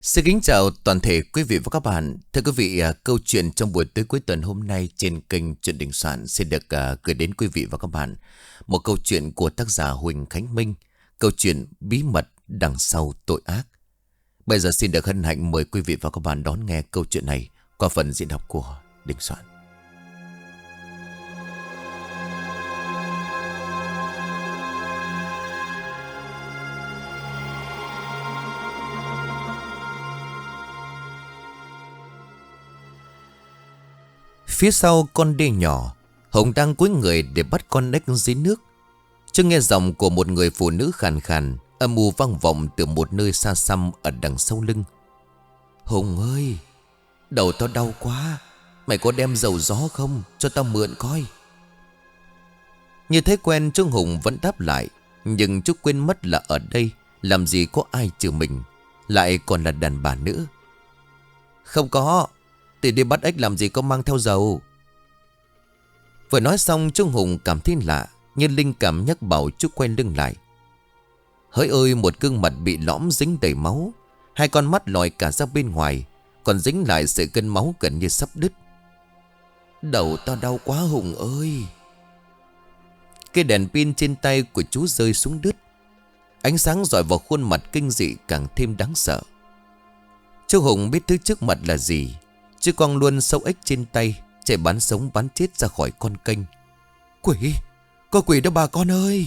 Xin kính chào toàn thể quý vị và các bạn. Thưa quý vị, câu chuyện trong buổi tối cuối tuần hôm nay trên kênh Chuyện Đình Soạn xin được gửi đến quý vị và các bạn một câu chuyện của tác giả Huỳnh Khánh Minh, câu chuyện bí mật đằng sau tội ác. Bây giờ xin được hân hạnh mời quý vị và các bạn đón nghe câu chuyện này qua phần diễn đọc của Đình Soạn. Phía sau con đê nhỏ, Hồng đang cúi người để bắt con ếch dưới nước. Chưa nghe giọng của một người phụ nữ khàn khàn, âm u vang vọng từ một nơi xa xăm ở đằng sau lưng. Hồng ơi, đầu tao đau quá, mày có đem dầu gió không, cho tao mượn coi. Như thế quen, Trương Hùng vẫn đáp lại. Nhưng chú quên mất là ở đây làm gì có ai trừ mình, lại còn là đàn bà nữa. Không có, thì đi bắt ếch làm gì có mang theo dầu. Vừa nói xong, Trương Hùng cảm thấy lạ, như linh cảm nhắc bảo chú quay lưng lại. Hỡi ơi, một gương mặt bị lõm dính đầy máu, hai con mắt lòi cả ra bên ngoài, còn dính lại sợi cân máu gần như sắp đứt. Đầu tao đau quá Hùng ơi. Cái đèn pin trên tay của chú rơi xuống đứt. Ánh sáng rọi vào khuôn mặt kinh dị càng thêm đáng sợ. Chú Hùng biết thứ trước mặt là gì. Chứ quăng luôn sâu ếch trên tay, chạy bán sống bán chết ra khỏi con kênh. Quỷ, có quỷ đó bà con ơi.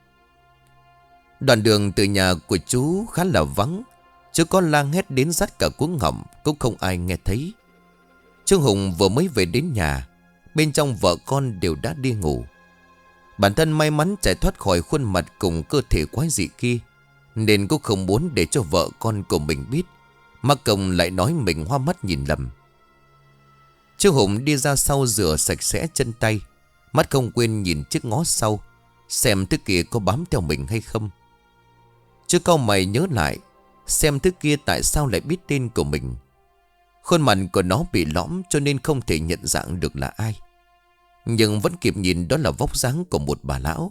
Đoạn đường từ nhà của chú khá là vắng. Chú có la hét đến rát cả cuống họng cũng không ai nghe thấy. Trương Hùng vừa mới về đến nhà, bên trong vợ con đều đã đi ngủ. Bản thân may mắn chạy thoát khỏi khuôn mặt cùng cơ thể quái dị kia, nên cũng không muốn để cho vợ con của mình biết, mắc công lại nói mình hoa mắt nhìn lầm. Trương Hùng đi ra sau rửa sạch sẽ chân tay, mắt không quên nhìn chiếc ngó sau, xem thứ kia có bám theo mình hay không. Chú cau mày nhớ lại, xem thứ kia tại sao lại biết tên của mình. Khuôn mặt của nó bị lõm cho nên không thể nhận dạng được là ai, nhưng vẫn kịp nhìn đó là vóc dáng của một bà lão.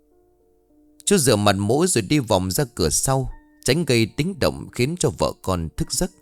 Chú rửa mặt mũi rồi đi vòng ra cửa sau, tránh gây tiếng động khiến cho vợ con thức giấc.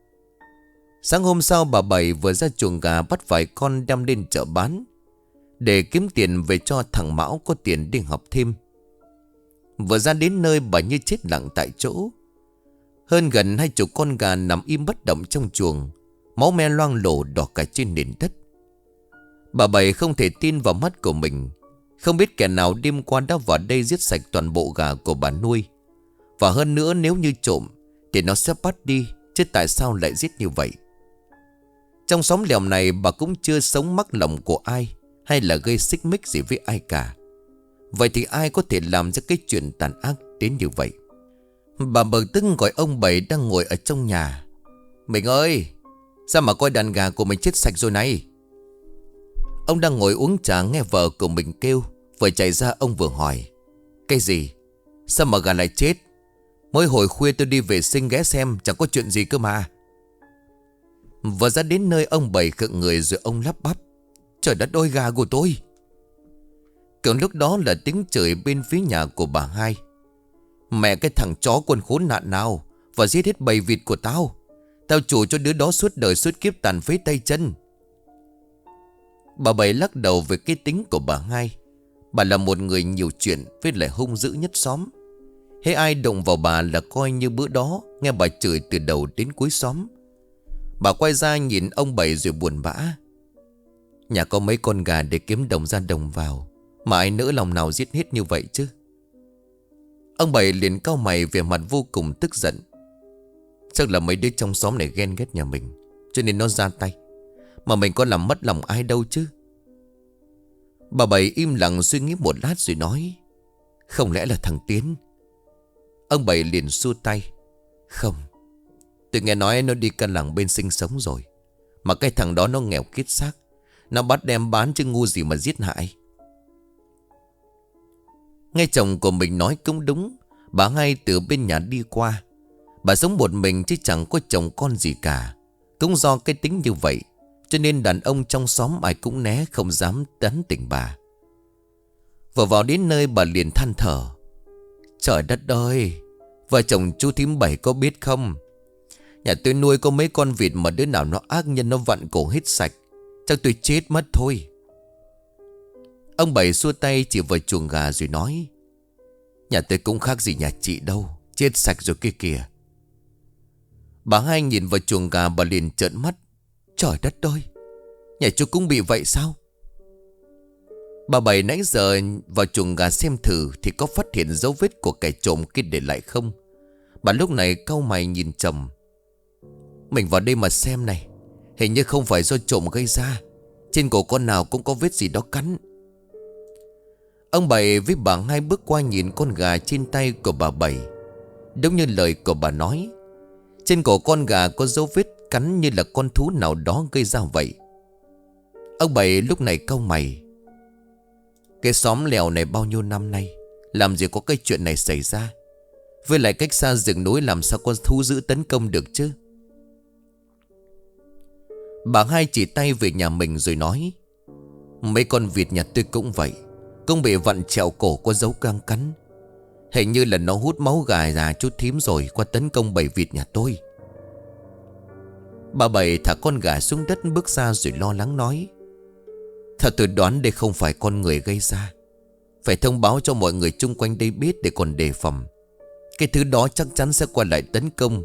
Sáng hôm sau, bà Bảy vừa ra chuồng gà bắt vài con đem lên chợ bán, để kiếm tiền về cho thằng Mão có tiền đi học thêm. Vừa ra đến nơi, bà như chết lặng tại chỗ. Hơn gần 20 con gà nằm im bất động trong chuồng, máu me loang lổ đỏ cả trên nền đất. Bà Bảy không thể tin vào mắt của mình. Không biết kẻ nào đêm qua đã vào đây giết sạch toàn bộ gà của bà nuôi. Và hơn nữa, nếu như trộm thì nó sẽ bắt đi, chứ tại sao lại giết như vậy. Trong xóm lèo này, bà cũng chưa sống mắc lòng của ai, hay là gây xích mích gì với ai cả. Vậy thì ai có thể làm ra cái chuyện tàn ác đến như vậy? Bà bực tức gọi ông Bảy đang ngồi ở trong nhà. Mình ơi, sao mà coi đàn gà của mình chết sạch rồi này? Ông đang ngồi uống trà nghe vợ của mình kêu, vừa chạy ra ông vừa hỏi. Cái gì? Sao mà gà lại chết? Mới hồi khuya tôi đi vệ sinh ghé xem, chẳng có chuyện gì cơ mà. Vừa ra đến nơi, ông Bảy khựng người rồi ông lắp bắp. Trời đất ơi, gà của tôi! Kiểu lúc đó là tiếng chửi bên phía nhà của bà hai. Mẹ cái thằng chó quân khốn nạn nào, và giết hết bầy vịt của tao. Tao chủ cho đứa đó suốt đời suốt kiếp tàn phế tay chân. Bà Bảy lắc đầu về cái tính của bà hai. Bà là một người nhiều chuyện, với lại hung dữ nhất xóm. Hễ ai động vào bà là coi như bữa đó nghe bà chửi từ đầu đến cuối xóm. Bà quay ra nhìn ông Bảy rồi buồn bã. Nhà có mấy con gà để kiếm đồng ra đồng vào, mà ai nỡ lòng nào giết hết như vậy chứ? Ông Bảy liền cau mày, vẻ mặt vô cùng tức giận. Chắc là mấy đứa trong xóm này ghen ghét nhà mình, cho nên nó ra tay. Mà mình có làm mất lòng ai đâu chứ. Bà Bảy im lặng suy nghĩ một lát rồi nói. Không lẽ là thằng Tiến? Ông Bảy liền xua tay. Không, tôi nghe nói nó đi căn làng bên sinh sống rồi. Mà cái thằng đó nó nghèo kiết xác, nó bắt đem bán chứ ngu gì mà giết hại. Nghe chồng của mình nói cũng đúng. Bà hai từ bên nhà đi qua. Bà sống một mình chứ chẳng có chồng con gì cả. Cũng do cái tính như vậy, cho nên đàn ông trong xóm ai cũng né, không dám tán tỉnh bà. Vừa vào đến nơi, bà liền than thở. Trời đất ơi, vợ chồng chú thím Bảy có biết không? Nhà tôi nuôi có mấy con vịt mà đứa nào nó ác nhân nó vặn cổ hết sạch. Chắc tôi chết mất thôi. Ông Bảy xua tay chỉ vào chuồng gà rồi nói: Nhà tôi cũng khác gì nhà chị đâu. Chết sạch rồi kia kìa. Bà Hai nhìn vào chuồng gà, bà liền trợn mắt: Trời đất ơi, nhà chú cũng bị vậy sao? Bà Bảy nãy giờ vào chuồng gà xem thử thì có phát hiện dấu vết của kẻ trộm kia để lại không. Bà lúc này cau mày nhìn chồng: Mình vào đây mà xem này, hình như không phải do trộm gây ra. Trên cổ con nào cũng có vết gì đó cắn. Ông Bảy với bà Hai bước qua nhìn con gà trên tay của bà Bảy. Đúng như lời của bà nói, trên cổ con gà có dấu vết cắn như là con thú nào đó gây ra vậy. Ông Bảy lúc này cau mày: Cái xóm lèo này bao nhiêu năm nay, làm gì có cái chuyện này xảy ra. Với lại cách xa rừng núi, làm sao con thú dữ tấn công được chứ? Bà Hai chỉ tay về nhà mình rồi nói: Mấy con vịt nhà tôi cũng vậy, cũng bị vặn trẹo cổ có dấu gang cắn. Hình như là nó hút máu gà chút thím rồi qua tấn công bầy vịt nhà tôi. Bà Bảy thả con gà xuống đất bước ra rồi lo lắng nói: Thật tôi đoán đây không phải con người gây ra. Phải thông báo cho mọi người chung quanh đây biết để còn đề phòng. Cái thứ đó chắc chắn sẽ quay lại tấn công.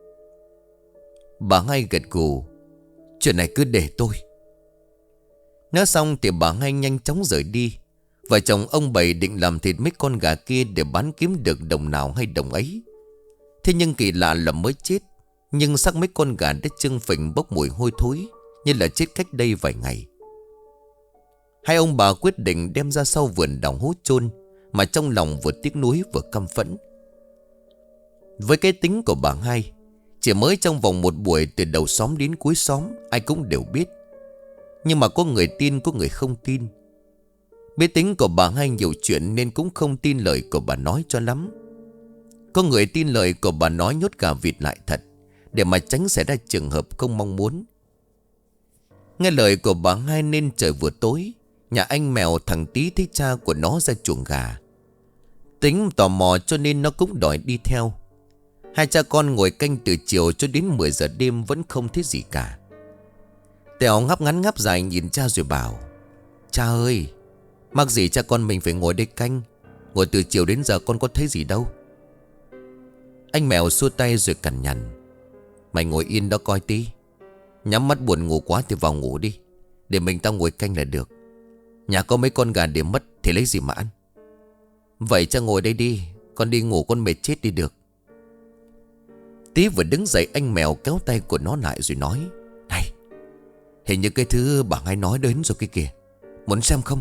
Bà Hai gật gù: Chuyện này cứ để tôi. Nói xong thì bà Hai nhanh chóng rời đi. Vợ chồng ông Bảy định làm thịt mấy con gà kia để bán kiếm được đồng nào hay đồng ấy. Thế nhưng kỳ lạ là mới chết, nhưng xác mấy con gà đã chưng phình bốc mùi hôi thối, như là chết cách đây vài ngày. Hai ông bà quyết định đem ra sau vườn đào hố chôn, mà trong lòng vừa tiếc nuối vừa căm phẫn. Với cái tính của bà Hai, chỉ mới trong vòng một buổi từ đầu xóm đến cuối xóm ai cũng đều biết. Nhưng mà có người tin có người không tin. Biết tính của bà Hai nhiều chuyện nên cũng không tin lời của bà nói cho lắm. Có người tin lời của bà nói nhốt gà vịt lại thật, để mà tránh xảy ra trường hợp không mong muốn. Nghe lời của bà Hai nên trời vừa tối, nhà anh Mèo thằng Tí thấy cha của nó ra chuồng gà. Tính tò mò cho nên nó cũng đòi đi theo. Hai cha con ngồi canh từ chiều cho đến 10 giờ đêm vẫn không thấy gì cả. Tèo ngáp ngắn ngáp dài nhìn cha rồi bảo: Cha ơi, mắc gì cha con mình phải ngồi đây canh. Ngồi từ chiều đến giờ con có thấy gì đâu. Anh Mèo xua tay rồi cằn nhằn: Mày ngồi yên đó coi tí. Nhắm mắt buồn ngủ quá thì vào ngủ đi, để mình tao ngồi canh là được. Nhà có mấy con gà để mất thì lấy gì mà ăn. Vậy cha ngồi đây đi, con đi ngủ con mệt chết đi được. Tí vừa đứng dậy anh Mèo kéo tay của nó lại rồi nói: Này, hình như cái thứ bà Hai nói đến rồi kia kìa, muốn xem không?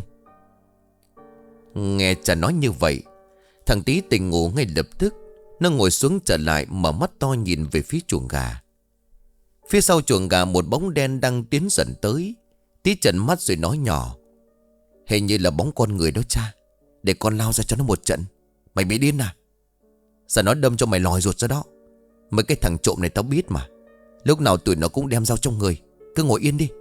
Nghe cha nói như vậy, thằng Tí tỉnh ngủ ngay lập tức. Nó ngồi xuống trở lại, mở mắt to nhìn về phía chuồng gà. Phía sau chuồng gà một bóng đen đang tiến dần tới. Tí trợn mắt rồi nói nhỏ: Hình như là bóng con người đó cha. Để con lao ra cho nó một trận. Mày bị điên à? Giờ nó đâm cho mày lòi ruột ra đó. Mấy cái thằng trộm này tao biết mà, lúc nào tụi nó cũng đem dao trong người. Cứ ngồi yên đi.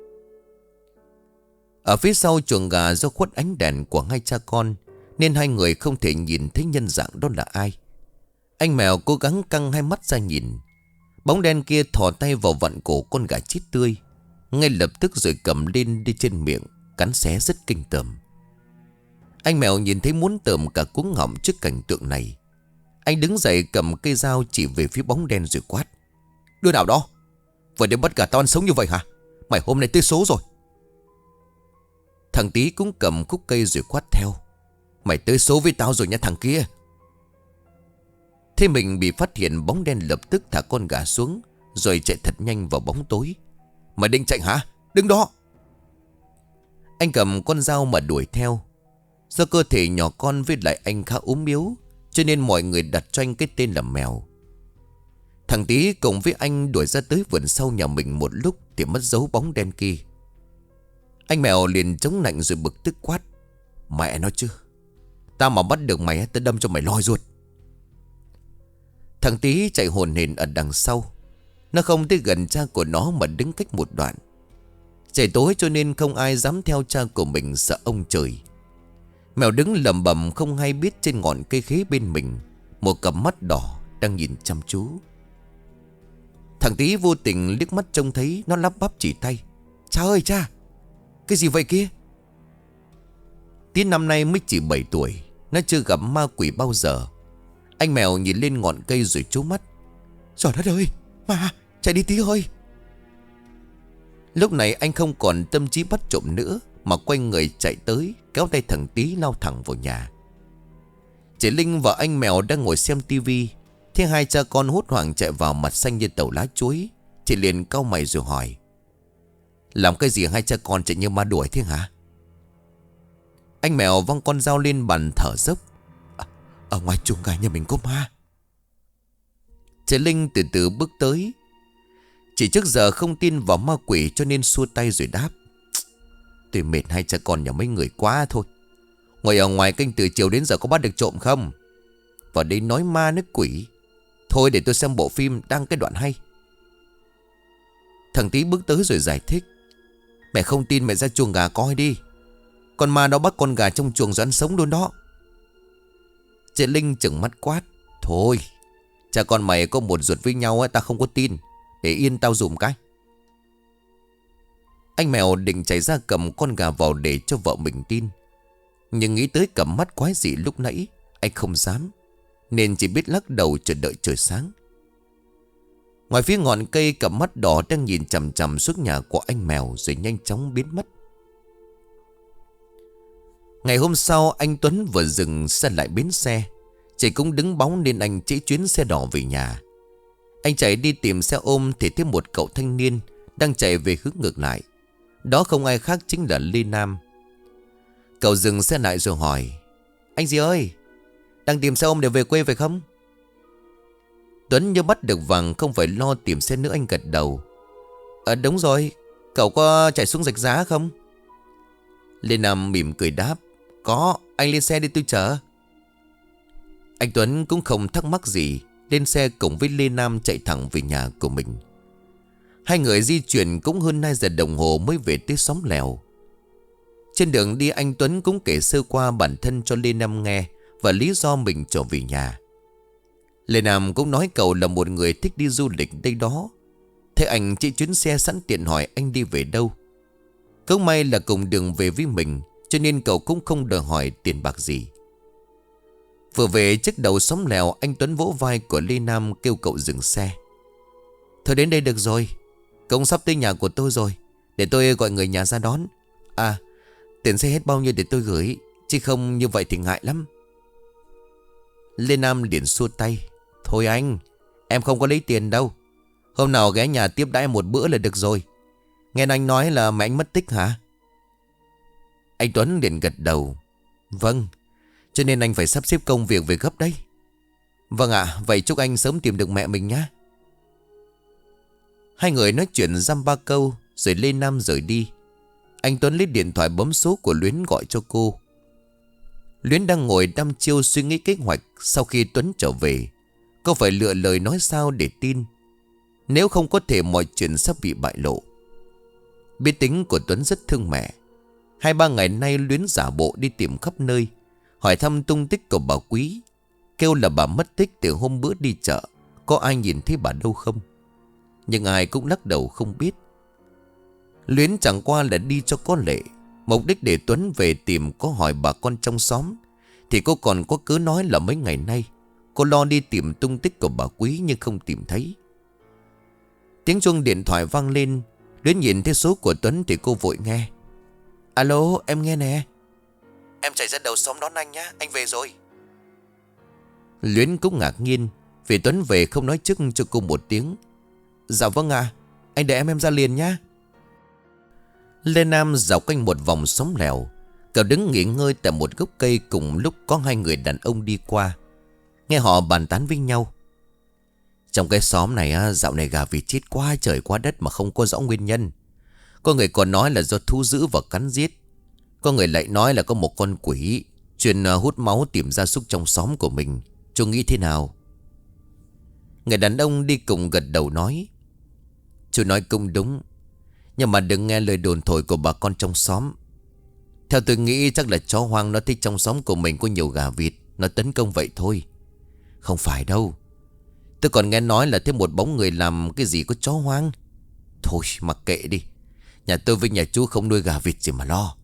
Ở phía sau chuồng gà do khuất ánh đèn của hai cha con nên hai người không thể nhìn thấy nhân dạng đó là ai. Anh Mèo cố gắng căng hai mắt ra nhìn. Bóng đen kia thò tay vào vặn cổ con gà chết tươi, ngay lập tức rồi cầm lên đi trên miệng, cắn xé rất kinh tởm. Anh Mèo nhìn thấy muốn tởm cả cuống họng trước cảnh tượng này. Anh đứng dậy cầm cây dao chỉ về phía bóng đen rồi quát: Đứa nào đó vừa đến bắt gà tao ăn sống như vậy hả? Mày hôm nay tới số rồi. Thằng Tí cũng cầm khúc cây rồi quát theo: Mày tới số với tao rồi nha thằng kia. Thế mình bị phát hiện, bóng đen lập tức thả con gà xuống rồi chạy thật nhanh vào bóng tối. Mày định chạy hả? Đứng đó. Anh cầm con dao mà đuổi theo. Do cơ thể nhỏ con với lại anh khá ốm yếu, cho nên mọi người đặt cho anh cái tên là Mèo. Thằng Tí cùng với anh đuổi ra tới vườn sau nhà mình một lúc thì mất dấu bóng đen kia. Anh Mèo liền chống nạnh rồi bực tức quát: Mẹ nó chứ, tao mà bắt được mày tao đâm cho mày lòi ruột. Thằng Tí chạy hồn hển ở đằng sau. Nó không tới gần cha của nó mà đứng cách một đoạn. Trời tối cho nên không ai dám theo cha của mình, sợ ông trời. Mèo đứng lẩm bẩm không hay biết trên ngọn cây khế bên mình một cặp mắt đỏ đang nhìn chăm chú. Thằng Tí vô tình liếc mắt trông thấy nó lắp bắp chỉ tay. Cha ơi cha, cái gì vậy kia? Tí năm nay mới chỉ 7 tuổi, nó chưa gặp ma quỷ bao giờ. Anh mèo nhìn lên ngọn cây rồi trố mắt. Trời đất ơi, ma, chạy đi Tí ơi. Lúc này anh không còn tâm trí bắt trộm nữa, mà quay người chạy tới, kéo tay thằng Tí lao thẳng vào nhà. Chị Linh và anh mèo đang ngồi xem tivi, thấy hai cha con hốt hoảng chạy vào, mặt xanh như tàu lá chuối. Chị liền cau mày rồi hỏi: làm cái gì hai cha con chạy như ma đuổi thế hả? Anh mèo văng con dao lên bàn thở dốc. Ở ngoài chuồng gà nhà mình có ma. Chị Linh từ từ bước tới. Chị trước giờ không tin vào ma quỷ cho nên xua tay rồi đáp: tôi mệt hai cha con nhà mấy người quá thôi. Ngồi ở ngoài canh từ chiều đến giờ có bắt được trộm không? Vào đây nói ma nói quỷ. Thôi để tôi xem bộ phim đăng cái đoạn hay. Thằng Tí bước tới rồi giải thích: mẹ không tin mẹ ra chuồng gà coi đi. Con ma nó bắt con gà trong chuồng rồi ăn sống luôn đó. Chị Linh chừng mắt quát: thôi, cha con mày có một ruột với nhau ấy, ta không có tin. Để yên tao dùm cái. Anh mèo định chạy ra cầm con gà vào để cho vợ mình tin, nhưng nghĩ tới cặp mắt quái dị lúc nãy, anh không dám, nên chỉ biết lắc đầu chờ đợi trời sáng. Ngoài phía ngọn cây, cặp mắt đỏ đang nhìn chằm chằm xuống nhà của anh mèo rồi nhanh chóng biến mất. Ngày hôm sau, anh Tuấn vừa dừng xe lại bến xe. Trời cũng đứng bóng nên anh chỉ chuyến xe đỏ về nhà. Anh chạy đi tìm xe ôm thì thấy một cậu thanh niên đang chạy về hướng ngược lại. Đó không ai khác chính là Lê Nam. Cậu dừng xe lại rồi hỏi: anh gì ơi, đang tìm xe ôm để về quê phải không? Tuấn như bắt được vàng, không phải lo tìm xe nữa, anh gật đầu: đúng rồi, cậu có chạy xuống Rạch Giá không? Lê Nam mỉm cười đáp: có, anh lên xe đi tôi chở. Anh Tuấn cũng không thắc mắc gì, lên xe cùng với Lê Nam chạy thẳng về nhà của mình. Hai người di chuyển cũng hơn 2 giờ đồng hồ mới về tới xóm lèo. Trên đường đi, anh Tuấn cũng kể sơ qua bản thân cho Lê Nam nghe và lý do mình trở về nhà. Lê Nam cũng nói cậu là một người thích đi du lịch đây đó. Thế anh chỉ chuyến xe sẵn tiện hỏi anh đi về đâu. Cũng may là cùng đường về với mình, cho nên cậu cũng không đòi hỏi tiền bạc gì. Vừa về trước đầu xóm lèo, anh Tuấn vỗ vai của Lê Nam kêu cậu dừng xe. Thôi đến đây được rồi, cậu sắp tới nhà của tôi rồi, để tôi gọi người nhà ra đón. À, tiền xe hết bao nhiêu để tôi gửi, chứ không như vậy thì ngại lắm. Lê Nam liền xua tay: thôi anh, em không có lấy tiền đâu. Hôm nào ghé nhà tiếp đãi một bữa là được rồi. Nghe anh nói là mẹ anh mất tích hả? Anh Tuấn liền gật đầu: vâng, cho nên anh phải sắp xếp công việc về gấp đấy. Vâng ạ, vậy chúc anh sớm tìm được mẹ mình nhé. Hai người nói chuyện dăm ba câu rồi Lê Nam rời đi. Anh Tuấn lấy điện thoại bấm số của Luyến gọi cho cô. Luyến đang ngồi đăm chiêu suy nghĩ kế hoạch sau khi Tuấn trở về. Cô phải lựa lời nói sao để tin, nếu không có thể mọi chuyện sắp bị bại lộ. Biết tính của Tuấn rất thương mẹ. 2-3 ngày nay Luyến giả bộ đi tìm khắp nơi, hỏi thăm tung tích của bà Quý, kêu là bà mất tích từ hôm bữa đi chợ, có ai nhìn thấy bà đâu không. Nhưng ai cũng lắc đầu không biết. Luyến chẳng qua là đi cho có lệ, mục đích để Tuấn về tìm. Có hỏi bà con trong xóm thì cô còn có cớ nói là mấy ngày nay cô lo đi tìm tung tích của bà Quý nhưng không tìm thấy. Tiếng chuông điện thoại vang lên. Luyến nhìn thấy số của Tuấn thì cô vội nghe. Alo, em nghe nè. Em chạy ra đầu xóm đón anh nhá, anh về rồi. Luyến cũng ngạc nhiên vì Tuấn về không nói trước cho cô một tiếng. Dạ vâng ạ, anh để em ra liền nhá. Lê Nam dạo quanh một vòng xóm lèo. Cậu đứng nghỉ ngơi tại một gốc cây, cùng lúc có 2 người đàn ông đi qua. Nghe họ bàn tán với nhau. Trong cái xóm này dạo này gà vịt chết quá trời quá đất mà không có rõ nguyên nhân. Có người còn nói là do thú dữ và cắn giết. Có người lại nói là có một con quỷ chuyên hút máu tìm gia súc trong xóm của mình. Chú nghĩ thế nào? Người đàn ông đi cùng gật đầu nói. Chú nói cũng đúng, nhưng mà đừng nghe lời đồn thổi của bà con trong xóm. Theo tôi nghĩ chắc là chó hoang nó thích trong xóm của mình có nhiều gà vịt, nó tấn công vậy thôi. Không phải đâu. Tôi còn nghe nói là thêm một bóng người làm cái gì có chó hoang. Thôi mặc kệ đi. Nhà tôi với nhà chú không nuôi gà vịt gì mà lo.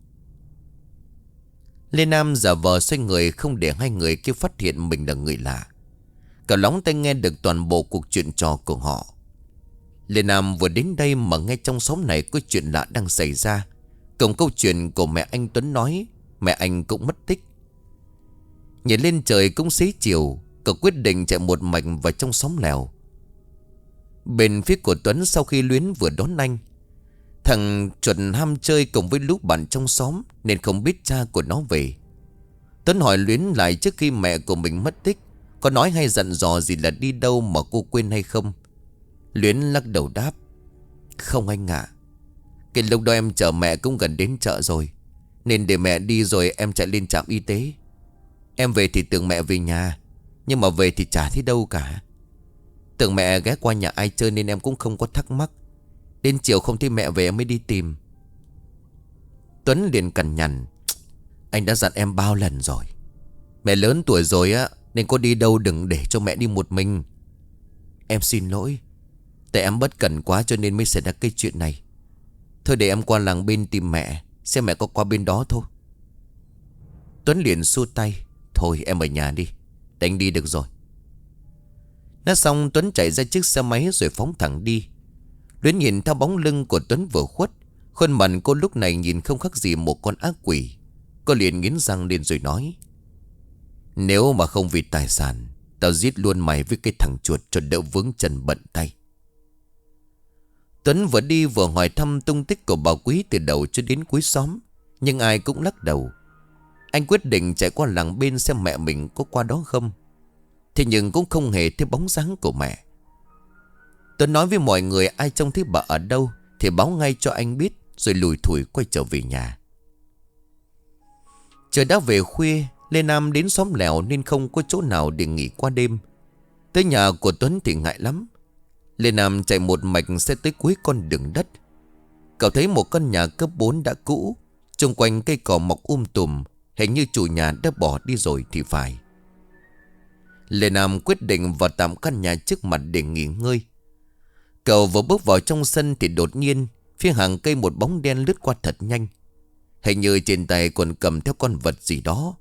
Lê Nam giả vờ xoay người không để hai người kia phát hiện mình là người lạ. Cậu lóng tai nghe được toàn bộ cuộc chuyện trò của họ. Lê Nam vừa đến đây mà nghe trong xóm này có chuyện lạ đang xảy ra. Cùng câu chuyện của mẹ anh Tuấn nói, mẹ anh cũng mất tích. Nhìn lên trời cũng xế chiều, cậu quyết định chạy một mạch vào trong xóm lèo. Bên phía của Tuấn sau khi Luyến vừa đón anh, thằng chuột ham chơi cùng với lũ bạn trong xóm nên không biết cha của nó về. Tuấn hỏi Luyến lại trước khi mẹ của mình mất tích có nói hay dặn dò gì là đi đâu mà cô quên hay không. Luyến lắc đầu đáp: Không anh ạ. Cái lúc đó em chở mẹ cũng gần đến chợ rồi, nên để mẹ đi rồi em chạy lên trạm y tế. Em về thì tưởng mẹ về nhà, nhưng mà về thì chả thấy đâu cả. Tưởng mẹ ghé qua nhà ai chơi nên em cũng không có thắc mắc. Đến chiều không thấy mẹ về em mới đi tìm. Tuấn liền cằn nhằn: Anh đã dặn em bao lần rồi. Mẹ lớn tuổi rồi á, nên có đi đâu đừng để cho mẹ đi một mình. Em xin lỗi. Tại em bất cẩn quá cho nên mới xảy ra cái chuyện này. Thôi để em qua làng bên tìm mẹ, xem mẹ có qua bên đó thôi. Tuấn liền xua tay: Thôi em ở nhà đi, để anh đi được rồi. Nói xong Tuấn chạy ra chiếc xe máy rồi phóng thẳng đi. Luyến nhìn theo bóng lưng của Tuấn vừa khuất, khuôn mặt cô lúc này nhìn không khác gì một con ác quỷ. Cô liền nghiến răng lên rồi nói: Nếu mà không vì tài sản, tao giết luôn mày với cái thằng chuột cho đỡ vướng chân bận tay. Tuấn vừa đi vừa hỏi thăm tung tích của bà Quý từ đầu cho đến cuối xóm, nhưng ai cũng lắc đầu. Anh quyết định chạy qua làng bên xem mẹ mình có qua đó không. Thế nhưng cũng không hề thấy bóng dáng của mẹ. Tuấn nói với mọi người ai trông thấy bà ở đâu thì báo ngay cho anh biết, rồi lủi thủi quay trở về nhà. Trời đã về khuya, Lê Nam đến xóm lèo nên không có chỗ nào để nghỉ qua đêm. Tới nhà của Tuấn thì ngại lắm. Lê Nam chạy một mạch sẽ tới cuối con đường đất. Cậu thấy một căn nhà cấp 4 đã cũ, xung quanh cây cỏ mọc tùm, hình như chủ nhà đã bỏ đi rồi thì phải. Lê Nam quyết định vào tạm căn nhà trước mặt để nghỉ ngơi. Cậu vừa bước vào trong sân thì đột nhiên phía hàng cây một bóng đen lướt qua thật nhanh. Hình như trên tay còn cầm theo con vật gì đó.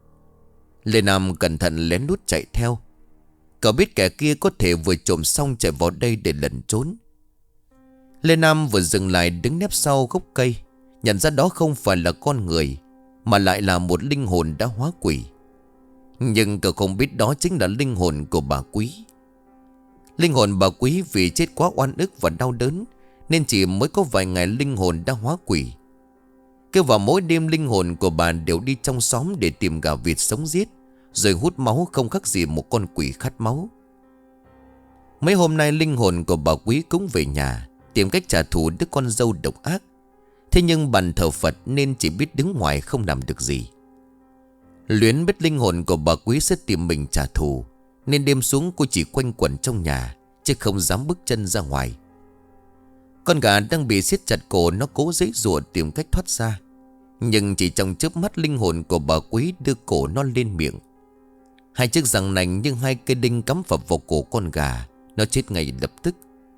Lê Nam cẩn thận lén lút chạy theo. Cậu biết kẻ kia có thể vừa trộm xong chạy vào đây để lẩn trốn. Lê Nam vừa dừng lại đứng nép sau gốc cây, nhận ra đó không phải là con người, mà lại là một linh hồn đã hóa quỷ. Nhưng cậu không biết đó chính là linh hồn của bà Quý. Linh hồn bà Quý vì chết quá oan ức và đau đớn nên chỉ mới có vài ngày linh hồn đã hóa quỷ. Cứ vào mỗi đêm linh hồn của bà đều đi trong xóm để tìm gà vịt sống giết, rồi hút máu không khác gì một con quỷ khát máu. Mấy hôm nay linh hồn của bà Quý cũng về nhà tìm cách trả thù đứa con dâu độc ác. Thế nhưng bàn thờ Phật nên chỉ biết đứng ngoài không làm được gì. Luyến biết linh hồn của bà Quý sẽ tìm mình trả thù, nên đêm xuống cô chỉ quanh quẩn trong nhà, chứ không dám bước chân ra ngoài. Con gà đang bị siết chặt cổ, nó cố giãy giụa tìm cách thoát ra. Nhưng chỉ trong chớp mắt linh hồn của bà Quý đưa cổ nó lên miệng. Hai chiếc răng nành nhưng hai cây đinh cắm phập vào cổ con gà, nó chết ngay lập tức.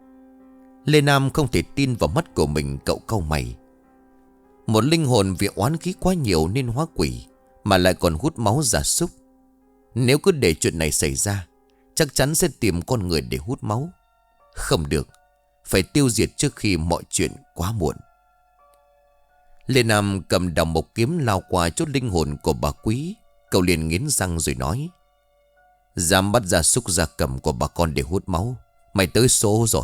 Lê Nam không thể tin vào mắt của mình, cậu cau mày. Một linh hồn vì oán khí quá nhiều nên hóa quỷ, mà lại còn hút máu gia súc. Nếu cứ để chuyện này xảy ra, chắc chắn sẽ tìm con người để hút máu. Không được, phải tiêu diệt trước khi mọi chuyện quá muộn. Lê Nam cầm đào mộc kiếm lao qua chốt linh hồn của bà Quý. Cậu liền nghiến răng rồi nói: Dám bắt gia súc gia cầm của bà con để hút máu, mày tới số rồi.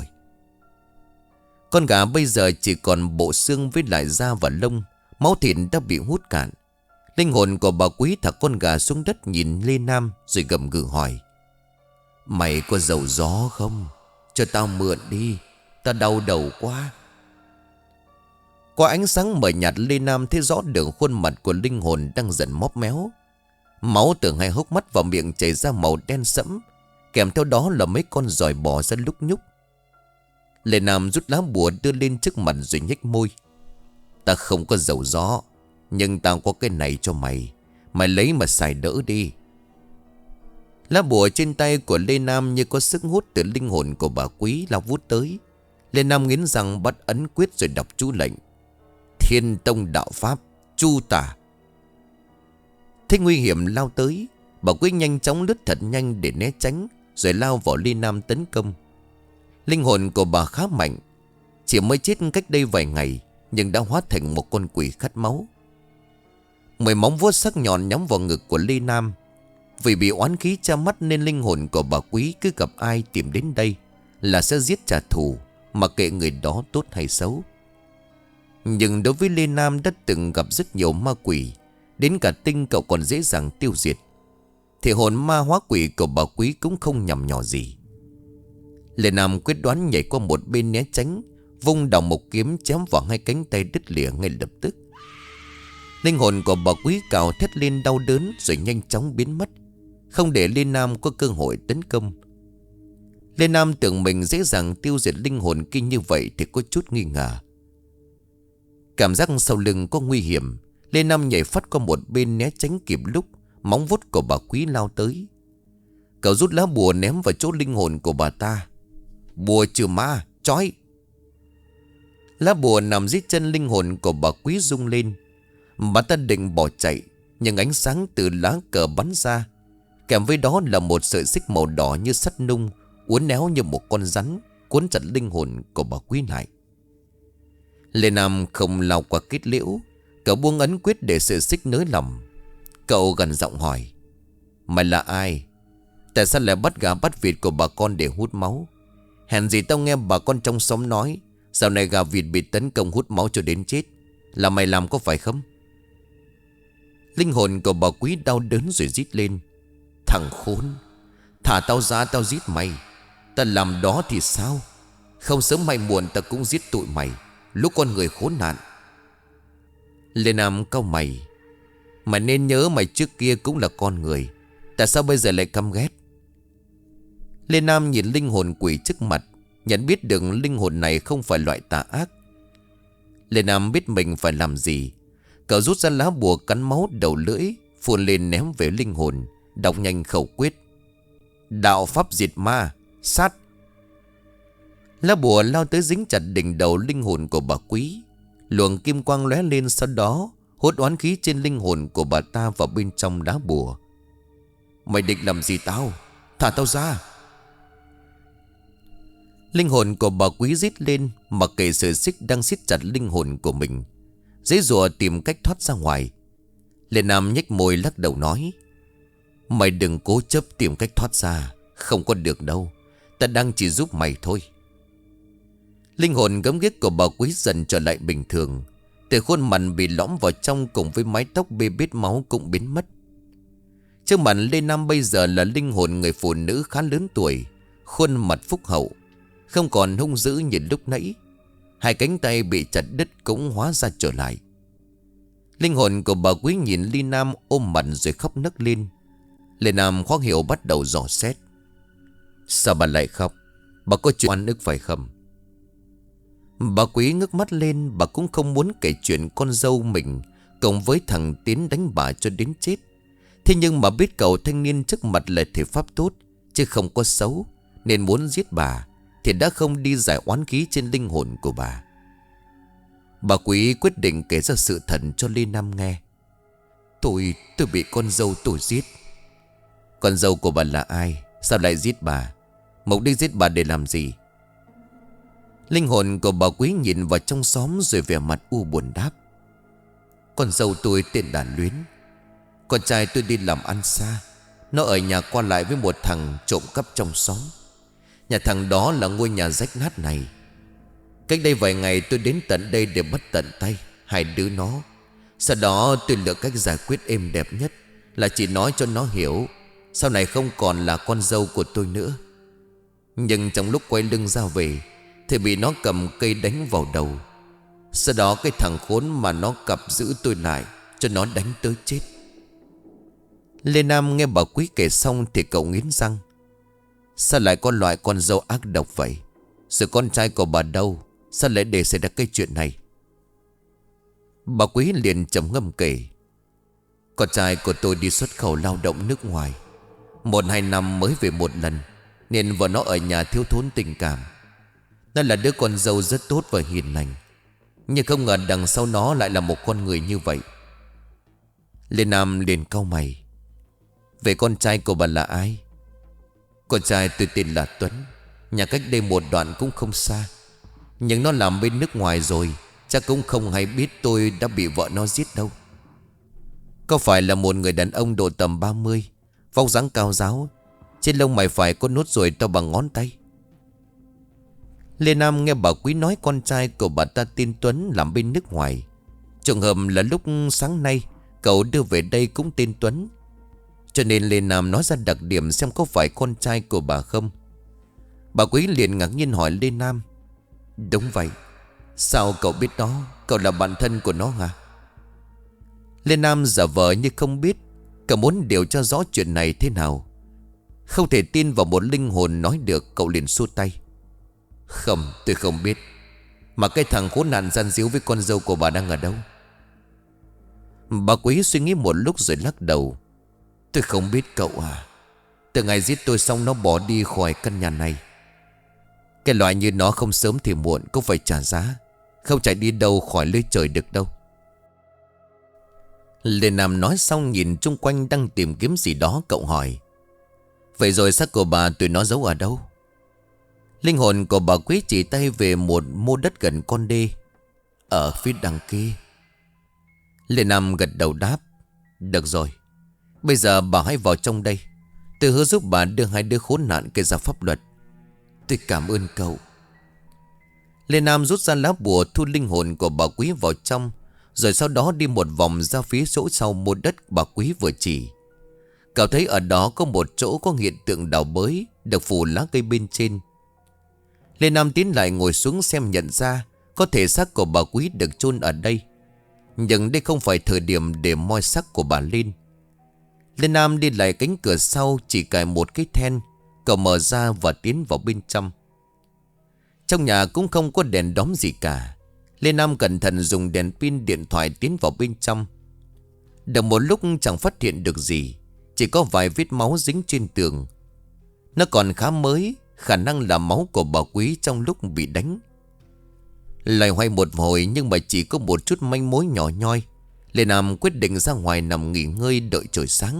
Con gà bây giờ chỉ còn bộ xương với lại da và lông, máu thịt đã bị hút cạn. Linh hồn của bà Quý thả con gà xuống đất nhìn Lê Nam rồi gầm gừ hỏi: Mày có dầu gió không? Cho tao mượn đi, tao đau đầu quá. Qua ánh sáng mờ nhạt, Lê Nam thấy rõ được khuôn mặt của linh hồn đang dần móp méo. Máu từ hai hốc mắt và miệng chảy ra màu đen sẫm, kèm theo đó là mấy con giòi bò ra lúc nhúc. Lê Nam rút lá bùa đưa lên trước mặt rồi nhếch môi: Ta không có dầu gió, nhưng tao có cái này cho mày, mày lấy mà xài đỡ đi. Lá bùa trên tay của Lê Nam như có sức hút từ linh hồn của bà Quý lao vút tới. Lê Nam nghiến răng bắt ấn quyết rồi đọc chú lệnh: Thiên Tông Đạo Pháp Chu Tả. Thấy nguy hiểm lao tới, bà Quý nhanh chóng lướt thật nhanh để né tránh, rồi lao vào Lê Nam tấn công. Linh hồn của bà khá mạnh, chỉ mới chết cách đây vài ngày, nhưng đã hóa thành một con quỷ khát máu. 10 móng vuốt sắc nhọn nhắm vào ngực của Lê Nam. Vì bị oán khí cha mắt nên linh hồn của bà Quý cứ gặp ai tìm đến đây là sẽ giết trả thù, mặc kệ người đó tốt hay xấu. Nhưng đối với Lê Nam đã từng gặp rất nhiều ma quỷ, đến cả tinh cậu còn dễ dàng tiêu diệt, thì hồn ma hóa quỷ của bà Quý cũng không nhằm nhỏ gì. Lê Nam quyết đoán nhảy qua một bên né tránh, vung đào một kiếm chém vào hai cánh tay đứt lìa ngay lập tức. Linh hồn của bà Quý cào thét lên đau đớn rồi nhanh chóng biến mất, không để Lê Nam có cơ hội tấn công. Lê Nam tưởng mình dễ dàng tiêu diệt linh hồn kia như vậy thì có chút nghi ngờ. Cảm giác sau lưng có nguy hiểm, Lê Nam nhảy phát qua một bên né tránh kịp lúc móng vuốt của bà Quý lao tới. Cậu rút lá bùa ném vào chỗ linh hồn của bà ta. Bùa trừ ma, trói. Lá bùa nằm dưới chân linh hồn của bà Quý rung lên. Bà ta định bỏ chạy, nhưng ánh sáng từ lá cờ bắn ra, kèm với đó là một sợi xích màu đỏ như sắt nung, uốn éo như một con rắn, cuốn chặt linh hồn của bà Quý lại. Lê Nam không lao qua kết liễu, cậu buông ấn quyết để sợi xích nới lỏng. Cậu gần giọng hỏi: Mày là ai? Tại sao lại bắt gà bắt vịt của bà con để hút máu? Hèn gì tao nghe bà con trong xóm nói dạo này gà vịt bị tấn công hút máu cho đến chết. Là mày làm có phải không? Linh hồn của bà Quý đau đớn rồi rít lên: Thằng khốn, thả tao ra tao giết mày. Ta làm đó thì sao? Không sớm hay muộn ta cũng giết tụi mày, lúc con người khốn nạn. Lê Nam cau mày: Mày nên nhớ mày trước kia cũng là con người, tại sao bây giờ lại căm ghét? Lê Nam nhìn linh hồn quỷ trước mặt, nhận biết được linh hồn này không phải loại tà ác. Lê Nam biết mình phải làm gì. Cậu rút ra lá bùa cắn máu đầu lưỡi, phun lên ném về linh hồn, đọc nhanh khẩu quyết: Đạo pháp diệt ma, sát. Lá bùa lao tới dính chặt đỉnh đầu linh hồn của bà Quý. Luồng kim quang lóe lên, sau đó hút oán khí trên linh hồn của bà ta vào bên trong lá bùa. Mày định làm gì tao? Thả tao ra. Linh hồn của bà Quý rít lên, mặc kệ sợi xích đang siết chặt linh hồn của mình, giãy giụa tìm cách thoát ra ngoài. Lê Nam nhếch môi lắc đầu nói: Mày đừng cố chấp tìm cách thoát ra, không có được đâu. Ta đang chỉ giúp mày thôi. Linh hồn gớm ghiếc của bà Quý dần trở lại bình thường. Từ khuôn mặt bị lõm vào trong cùng với mái tóc bê bết máu cũng biến mất. Trước mặt Lê Nam bây giờ là linh hồn người phụ nữ khá lớn tuổi, khuôn mặt phúc hậu, không còn hung dữ như lúc nãy. Hai cánh tay bị chặt đứt cũng hóa ra trở lại. Linh hồn của bà Quý nhìn Lê Nam ôm mặt rồi khóc nấc lên. Lê Nam khó hiểu bắt đầu dò xét: Sao bà lại khóc? Bà có chuyện oan ức phải không? Bà Quý ngước mắt lên. Bà cũng không muốn kể chuyện con dâu mình cộng với thằng Tiến đánh bà cho đến chết. Thế nhưng mà biết cậu thanh niên trước mặt là thể pháp tốt chứ không có xấu, nên muốn giết bà thì đã không đi giải oán khí trên linh hồn của bà. Bà Quý quyết định kể ra sự thật cho Lê Nam nghe. Tôi bị con dâu tôi giết. Con dâu của bà là ai? Sao lại giết bà? Mục đích giết bà để làm gì? Linh hồn của bà Quý nhìn vào trong xóm rồi vẻ mặt u buồn đáp: Con dâu tôi tên Đàn Luyến. Con trai tôi đi làm ăn xa, nó ở nhà qua lại với một thằng trộm cắp trong xóm. Nhà thằng đó là ngôi nhà rách nát này. Cách đây vài ngày tôi đến tận đây để bắt tận tay hai đứa nó. Sau đó tôi lựa cách giải quyết êm đẹp nhất là chỉ nói cho nó hiểu sau này không còn là con dâu của tôi nữa. Nhưng trong lúc quay lưng ra về thì bị nó cầm cây đánh vào đầu. Sau đó cái thằng khốn mà nó cặp giữ tôi lại cho nó đánh tới chết. Lê Nam nghe bà Quý kể xong thì cậu nghiến răng: Sao lại có loại con dâu ác độc vậy? Rồi con trai của bà đâu? Sao lại để xảy ra cái chuyện này? Bà Quý liền trầm ngâm kể: Con trai của tôi đi xuất khẩu lao động nước ngoài, 1-2 năm mới về một lần, nên vợ nó ở nhà thiếu thốn tình cảm. Nó là đứa con dâu rất tốt và hiền lành, nhưng không ngờ đằng sau nó lại là một con người như vậy. Lê Nam liền cau mày. Vậy con trai của bà là ai? Con trai tôi tên là Tuấn, nhà cách đây một đoạn cũng không xa, nhưng nó làm bên nước ngoài rồi, chắc cũng không hay biết tôi đã bị vợ nó giết đâu. Có phải là một người đàn ông độ tầm 30, vóc dáng cao ráo, trên lông mày phải có nốt ruồi to bằng ngón tay. Lê Nam nghe bà Quý nói con trai của bà ta tên Tuấn làm bên nước ngoài. Trùng hợp là lúc sáng nay cậu đưa về đây cũng tên Tuấn, cho nên Lê Nam nói ra đặc điểm xem có phải con trai của bà không. Bà Quý liền ngạc nhiên hỏi Lê Nam. Đúng vậy. Sao cậu biết nó? Cậu là bạn thân của nó hả? Lê Nam giả vờ như không biết. Cậu muốn điều tra rõ chuyện này thế nào. Không thể tin vào một linh hồn nói được, cậu liền xua tay. Không, tôi không biết. Mà cái thằng khốn nạn gian díu với con dâu của bà đang ở đâu? Bà Quý suy nghĩ một lúc rồi lắc đầu. Tôi không biết cậu à. Từ ngày giết tôi xong nó bỏ đi khỏi căn nhà này. Cái loại như nó không sớm thì muộn cũng phải trả giá, không chạy đi đâu khỏi lưới trời được đâu. Lê Nam nói xong nhìn chung quanh đang tìm kiếm gì đó, cậu hỏi. Vậy rồi xác của bà tụi nó giấu ở đâu? Linh hồn của bà Quý chỉ tay về một mô đất gần con đê, ở phía đằng kia. Lê Nam gật đầu đáp. Được rồi, bây giờ bà hãy vào trong đây. Tôi hứa giúp bà đưa hai đứa khốn nạn kia ra pháp luật. Tôi cảm ơn cậu. Lê Nam rút ra lá bùa thu linh hồn của bà Quý vào trong, rồi sau đó đi một vòng ra phía chỗ sau mô đất bà Quý vừa chỉ. Cậu thấy ở đó có một chỗ có hiện tượng đào bới được phủ lá cây bên trên. Lê Nam tiến lại ngồi xuống xem, nhận ra có thể xác của bà Quý được chôn ở đây, nhưng đây không phải thời điểm để moi xác của bà lên. Lê Nam đi lại cánh cửa sau, chỉ cài một cái then. Cậu mở ra và tiến vào bên trong. Trong nhà cũng không có đèn đóm gì cả. Lê Nam cẩn thận dùng đèn pin điện thoại tiến vào bên trong. Được một lúc chẳng phát hiện được gì, chỉ có vài vết máu dính trên tường. Nó còn khá mới, khả năng là máu của bà Quý trong lúc bị đánh. Loay hoay một hồi nhưng mà chỉ có một chút manh mối nhỏ nhoi. Lê Nam quyết định ra ngoài nằm nghỉ ngơi đợi trời sáng.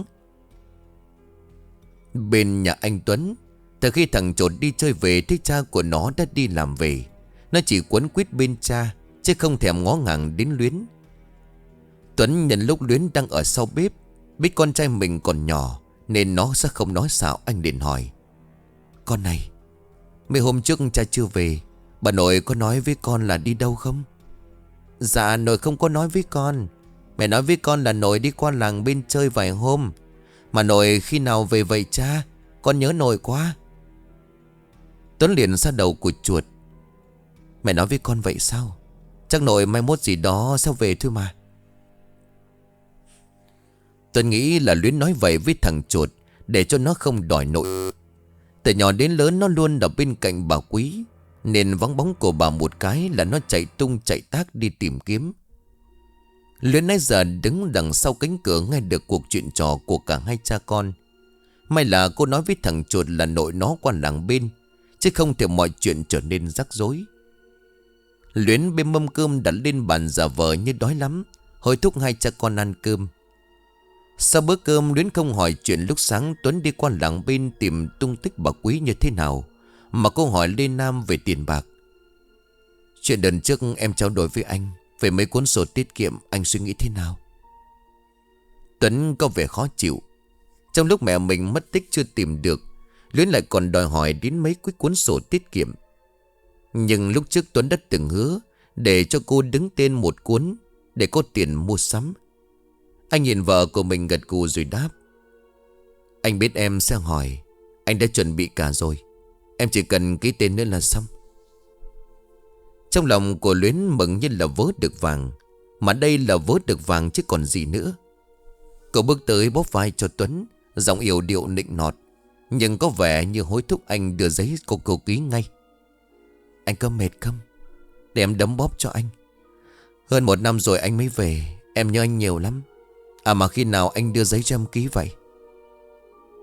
Bên nhà anh Tuấn, từ khi thằng Trột đi chơi về thấy cha của nó đã đi làm về, nó chỉ quấn quýt bên cha, chứ không thèm ngó ngàng đến Luyến. Tuấn nhận lúc Luyến đang ở sau bếp, biết con trai mình còn nhỏ nên nó sẽ không nói xạo. Anh liền hỏi. Con này, mấy hôm trước cha chưa về, bà nội có nói với con là đi đâu không? Dạ nội không có nói với con. Mẹ nói với con là nội đi qua làng bên chơi vài hôm. Mà nội khi nào về vậy cha? Con nhớ nội quá. Tuấn liền ra đầu của chuột. Mẹ nói với con vậy sao? Chắc nội mai mốt gì đó sao về thôi mà. Tuấn nghĩ là Luyến nói vậy với thằng chuột để cho nó không đòi nội. Từ nhỏ đến lớn nó luôn ở bên cạnh bà Quý, nên vắng bóng của bà một cái là nó chạy tung chạy tác đi tìm kiếm. Luyến nãy giờ đứng đằng sau cánh cửa nghe được cuộc chuyện trò của cả hai cha con. May là cô nói với thằng chuột là nội nó qua làng bên, chứ không thể mọi chuyện trở nên rắc rối. Luyến bê mâm cơm đặt lên bàn giả vờ như đói lắm, hối thúc hai cha con ăn cơm. Sau bữa cơm, Luyến không hỏi chuyện lúc sáng Tuấn đi qua làng bên tìm tung tích bà Quý như thế nào, mà cô hỏi Lê Nam về tiền bạc. Chuyện đợt trước em trao đổi với anh về mấy cuốn sổ tiết kiệm, anh suy nghĩ thế nào? Tuấn có vẻ khó chịu. Trong lúc mẹ mình mất tích chưa tìm được, Luyến lại còn đòi hỏi đến mấy cái cuốn sổ tiết kiệm. Nhưng lúc trước Tuấn đã từng hứa để cho cô đứng tên một cuốn để có tiền mua sắm. Anh nhìn vợ của mình gật gù rồi đáp. Anh biết em sẽ hỏi, anh đã chuẩn bị cả rồi. Em chỉ cần ký tên nữa là xong. Trong lòng của Luyến mừng như là vớ được vàng. Mà đây là vớ được vàng chứ còn gì nữa. Cậu bước tới bóp vai cho Tuấn, giọng yểu điệu nịnh nọt, nhưng có vẻ như hối thúc anh đưa giấy cô ký ngay. Anh có mệt không? Để em đấm bóp cho anh. Hơn 1 năm rồi anh mới về, em nhớ anh nhiều lắm. À mà khi nào anh đưa giấy cho em ký vậy?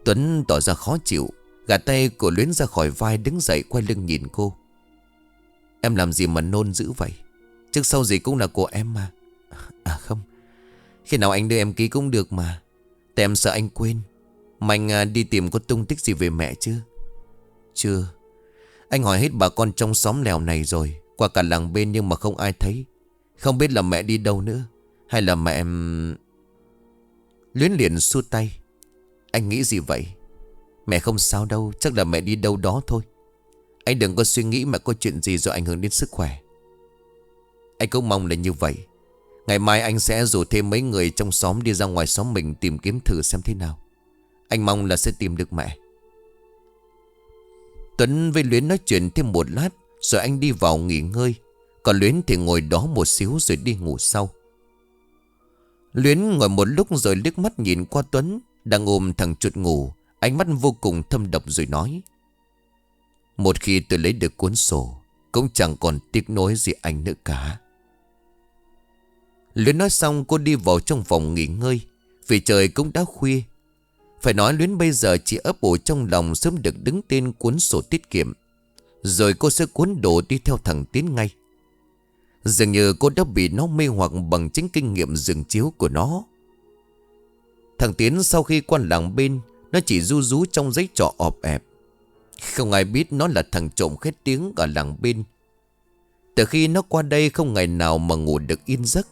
Tuấn tỏ ra khó chịu, gạt tay của Luyến ra khỏi vai, đứng dậy quay lưng nhìn cô. Em làm gì mà nôn dữ vậy? Trước sau gì cũng là của em mà. À không, khi nào anh đưa em ký cũng được mà. Tại em sợ anh quên. Mà anh đi tìm có tung tích gì về mẹ chưa? Chưa. Anh hỏi hết bà con trong xóm lèo này rồi, qua cả làng bên, nhưng mà không ai thấy. Không biết là mẹ đi đâu nữa, hay là mẹ em... Luyến liền xua tay. Anh nghĩ gì vậy? Mẹ không sao đâu, chắc là mẹ đi đâu đó thôi. Anh đừng có suy nghĩ mẹ có chuyện gì rồi ảnh hưởng đến sức khỏe. Anh cũng mong là như vậy. Ngày mai anh sẽ rủ thêm mấy người trong xóm đi ra ngoài xóm mình tìm kiếm thử xem thế nào. Anh mong là sẽ tìm được mẹ. Tuấn với Luyến nói chuyện thêm một lát, rồi anh đi vào nghỉ ngơi. Còn Luyến thì ngồi đó một xíu rồi đi ngủ sau. Luyến ngồi một lúc rồi liếc mắt nhìn qua Tuấn đang ôm thằng chuột ngủ, ánh mắt vô cùng thâm độc rồi nói. Một khi tôi lấy được cuốn sổ, cũng chẳng còn tiếc nuối gì anh nữa cả. Luyến nói xong cô đi vào trong phòng nghỉ ngơi, vì trời cũng đã khuya. Phải nói Luyến bây giờ chỉ ấp ủ trong lòng sớm được đứng tên cuốn sổ tiết kiệm, rồi cô sẽ cuốn đồ đi theo thằng Tiến ngay. Dường như cô đã bị nó mê hoặc bằng chính kinh nghiệm giường chiếu của nó. Thằng Tiến sau khi qua làng bên, nó chỉ ru rú trong giấy trọ ọp ẹp. Không ai biết nó là thằng trộm khét tiếng ở làng bên. Từ khi nó qua đây không ngày nào mà ngủ được yên giấc.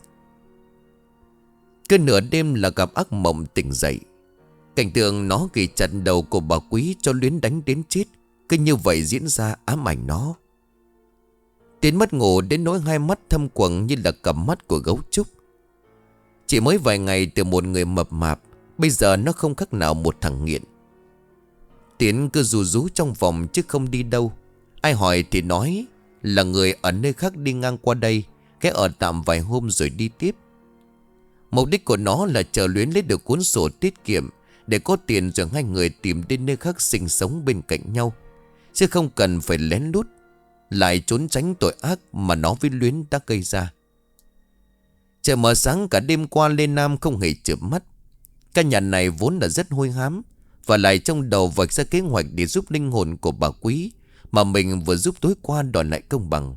Cứ nửa đêm là gặp ác mộng tỉnh dậy. Cảnh tượng nó ghi chặt đầu của bà Quý cho Luyến đánh đến chết, cứ như vậy diễn ra ám ảnh nó. Tiến mất ngủ đến nỗi hai mắt thâm quầng như là cặp mắt của gấu trúc. Chỉ mới vài ngày từ một người mập mạp, bây giờ nó không khác nào một thằng nghiện. Tiến cứ rú rú trong phòng chứ không đi đâu. Ai hỏi thì nói là người ở nơi khác đi ngang qua đây, ghé ở tạm vài hôm rồi đi tiếp. Mục đích của nó là chờ Luyến lấy được cuốn sổ tiết kiệm, để có tiền rồi hai người tìm đến nơi khác sinh sống bên cạnh nhau, chứ không cần phải lén lút lại trốn tránh tội ác mà nó với Luyến đã gây ra. Trời mờ sáng cả đêm qua, Lê Nam không hề chợp mắt. Căn nhà này vốn là rất hôi hám, và lại trong đầu vạch ra kế hoạch để giúp linh hồn của bà Quý mà mình vừa giúp tối qua đòi lại công bằng.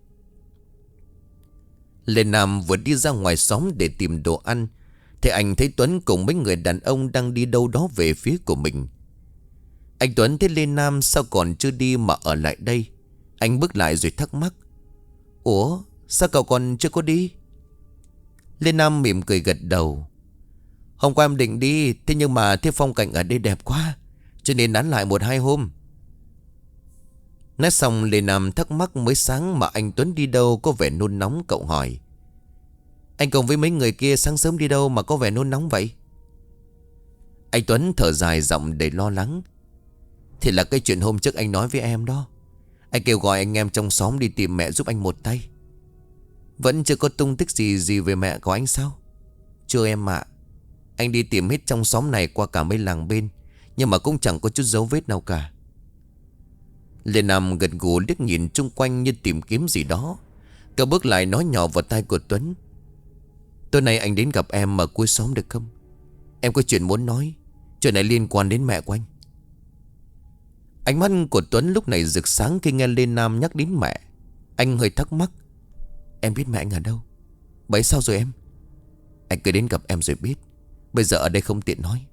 Lê Nam vừa đi ra ngoài xóm để tìm đồ ăn, thì anh thấy Tuấn cùng mấy người đàn ông đang đi đâu đó về phía của mình. Anh Tuấn thấy Lê Nam sao còn chưa đi mà ở lại đây. Anh bước lại rồi thắc mắc. Ủa, sao cậu còn chưa có đi? Lê Nam mỉm cười gật đầu. Hôm qua em định đi, thế nhưng mà thấy phong cảnh ở đây đẹp quá, cho nên nán lại 1-2 hôm. Nói xong Lê Nam thắc mắc mới sáng mà anh Tuấn đi đâu có vẻ nôn nóng. Cậu hỏi. Anh cùng với mấy người kia sáng sớm đi đâu mà có vẻ nôn nóng vậy? Anh Tuấn thở dài giọng đầy lo lắng. Thì là cái chuyện hôm trước anh nói với em đó. Anh kêu gọi anh em trong xóm đi tìm mẹ giúp anh một tay. Vẫn chưa có tung tích gì về mẹ của anh sao? Chưa em ạ. Anh đi tìm hết trong xóm này qua cả mấy làng bên, nhưng mà cũng chẳng có chút dấu vết nào cả. Lê Nam gật gù liếc nhìn chung quanh như tìm kiếm gì đó. Cậu bước lại nói nhỏ vào tai của Tuấn. Tối nay anh đến gặp em ở cuối xóm được không? Em có chuyện muốn nói. Chuyện này liên quan đến mẹ của anh. Ánh mắt của Tuấn lúc này rực sáng khi nghe Lê Nam nhắc đến mẹ. Anh hơi thắc mắc. Em biết mẹ anh ở đâu? Vậy sao rồi em? Anh cứ đến gặp em rồi biết. Bây giờ ở đây không tiện nói.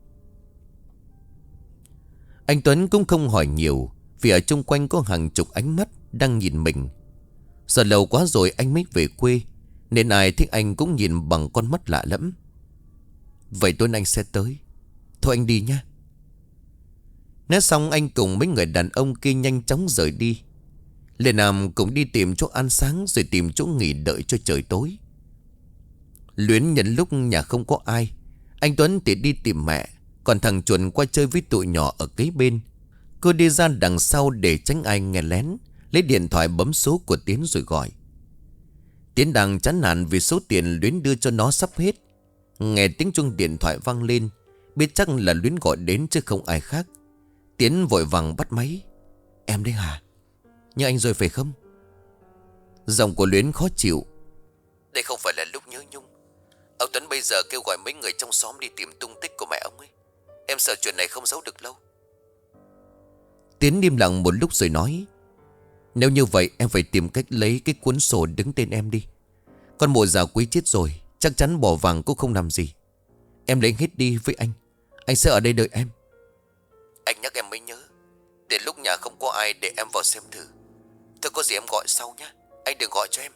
Anh Tuấn cũng không hỏi nhiều, vì ở chung quanh có hàng chục ánh mắt đang nhìn mình. Giờ lâu quá rồi anh mới về quê, nên ai thích anh cũng nhìn bằng con mắt lạ lẫm. Vậy tối nay anh sẽ tới. Thôi anh đi nha. Nói xong anh cùng mấy người đàn ông kia nhanh chóng rời đi. Lê Nam cũng đi tìm chỗ ăn sáng, rồi tìm chỗ nghỉ đợi cho trời tối. Luyến nhận lúc nhà không có ai, anh Tuấn thì đi tìm mẹ, còn thằng Chuẩn qua chơi với tụi nhỏ ở kế bên. Cô đi ra đằng sau để tránh ai nghe lén, lấy điện thoại bấm số của Tiến rồi gọi. Tiến đang chán nản vì số tiền Luyến đưa cho nó sắp hết. Nghe tiếng chuông điện thoại vang lên, biết chắc là Luyến gọi đến chứ không ai khác. Tiến vội vàng bắt máy. Em đấy hả? Nhớ anh rồi phải không? Giọng của Luyến khó chịu. Đây không phải là lúc nhớ nhung. Ông Tuấn bây giờ kêu gọi mấy người trong xóm đi tìm tung tích của mẹ ông ấy. Em sợ chuyện này không giấu được lâu. Tiến im lặng một lúc rồi nói: Nếu như vậy em phải tìm cách lấy cái cuốn sổ đứng tên em đi. Con mộ già Quý chết rồi, chắc chắn bỏ vàng cũng không làm gì. Em lấy hết đi với anh. Anh sẽ ở đây đợi em. Anh nhắc em mới nhớ, để lúc nhà không có ai để em vào xem thử. Thôi có gì em gọi sau nhé. Anh đừng gọi cho em.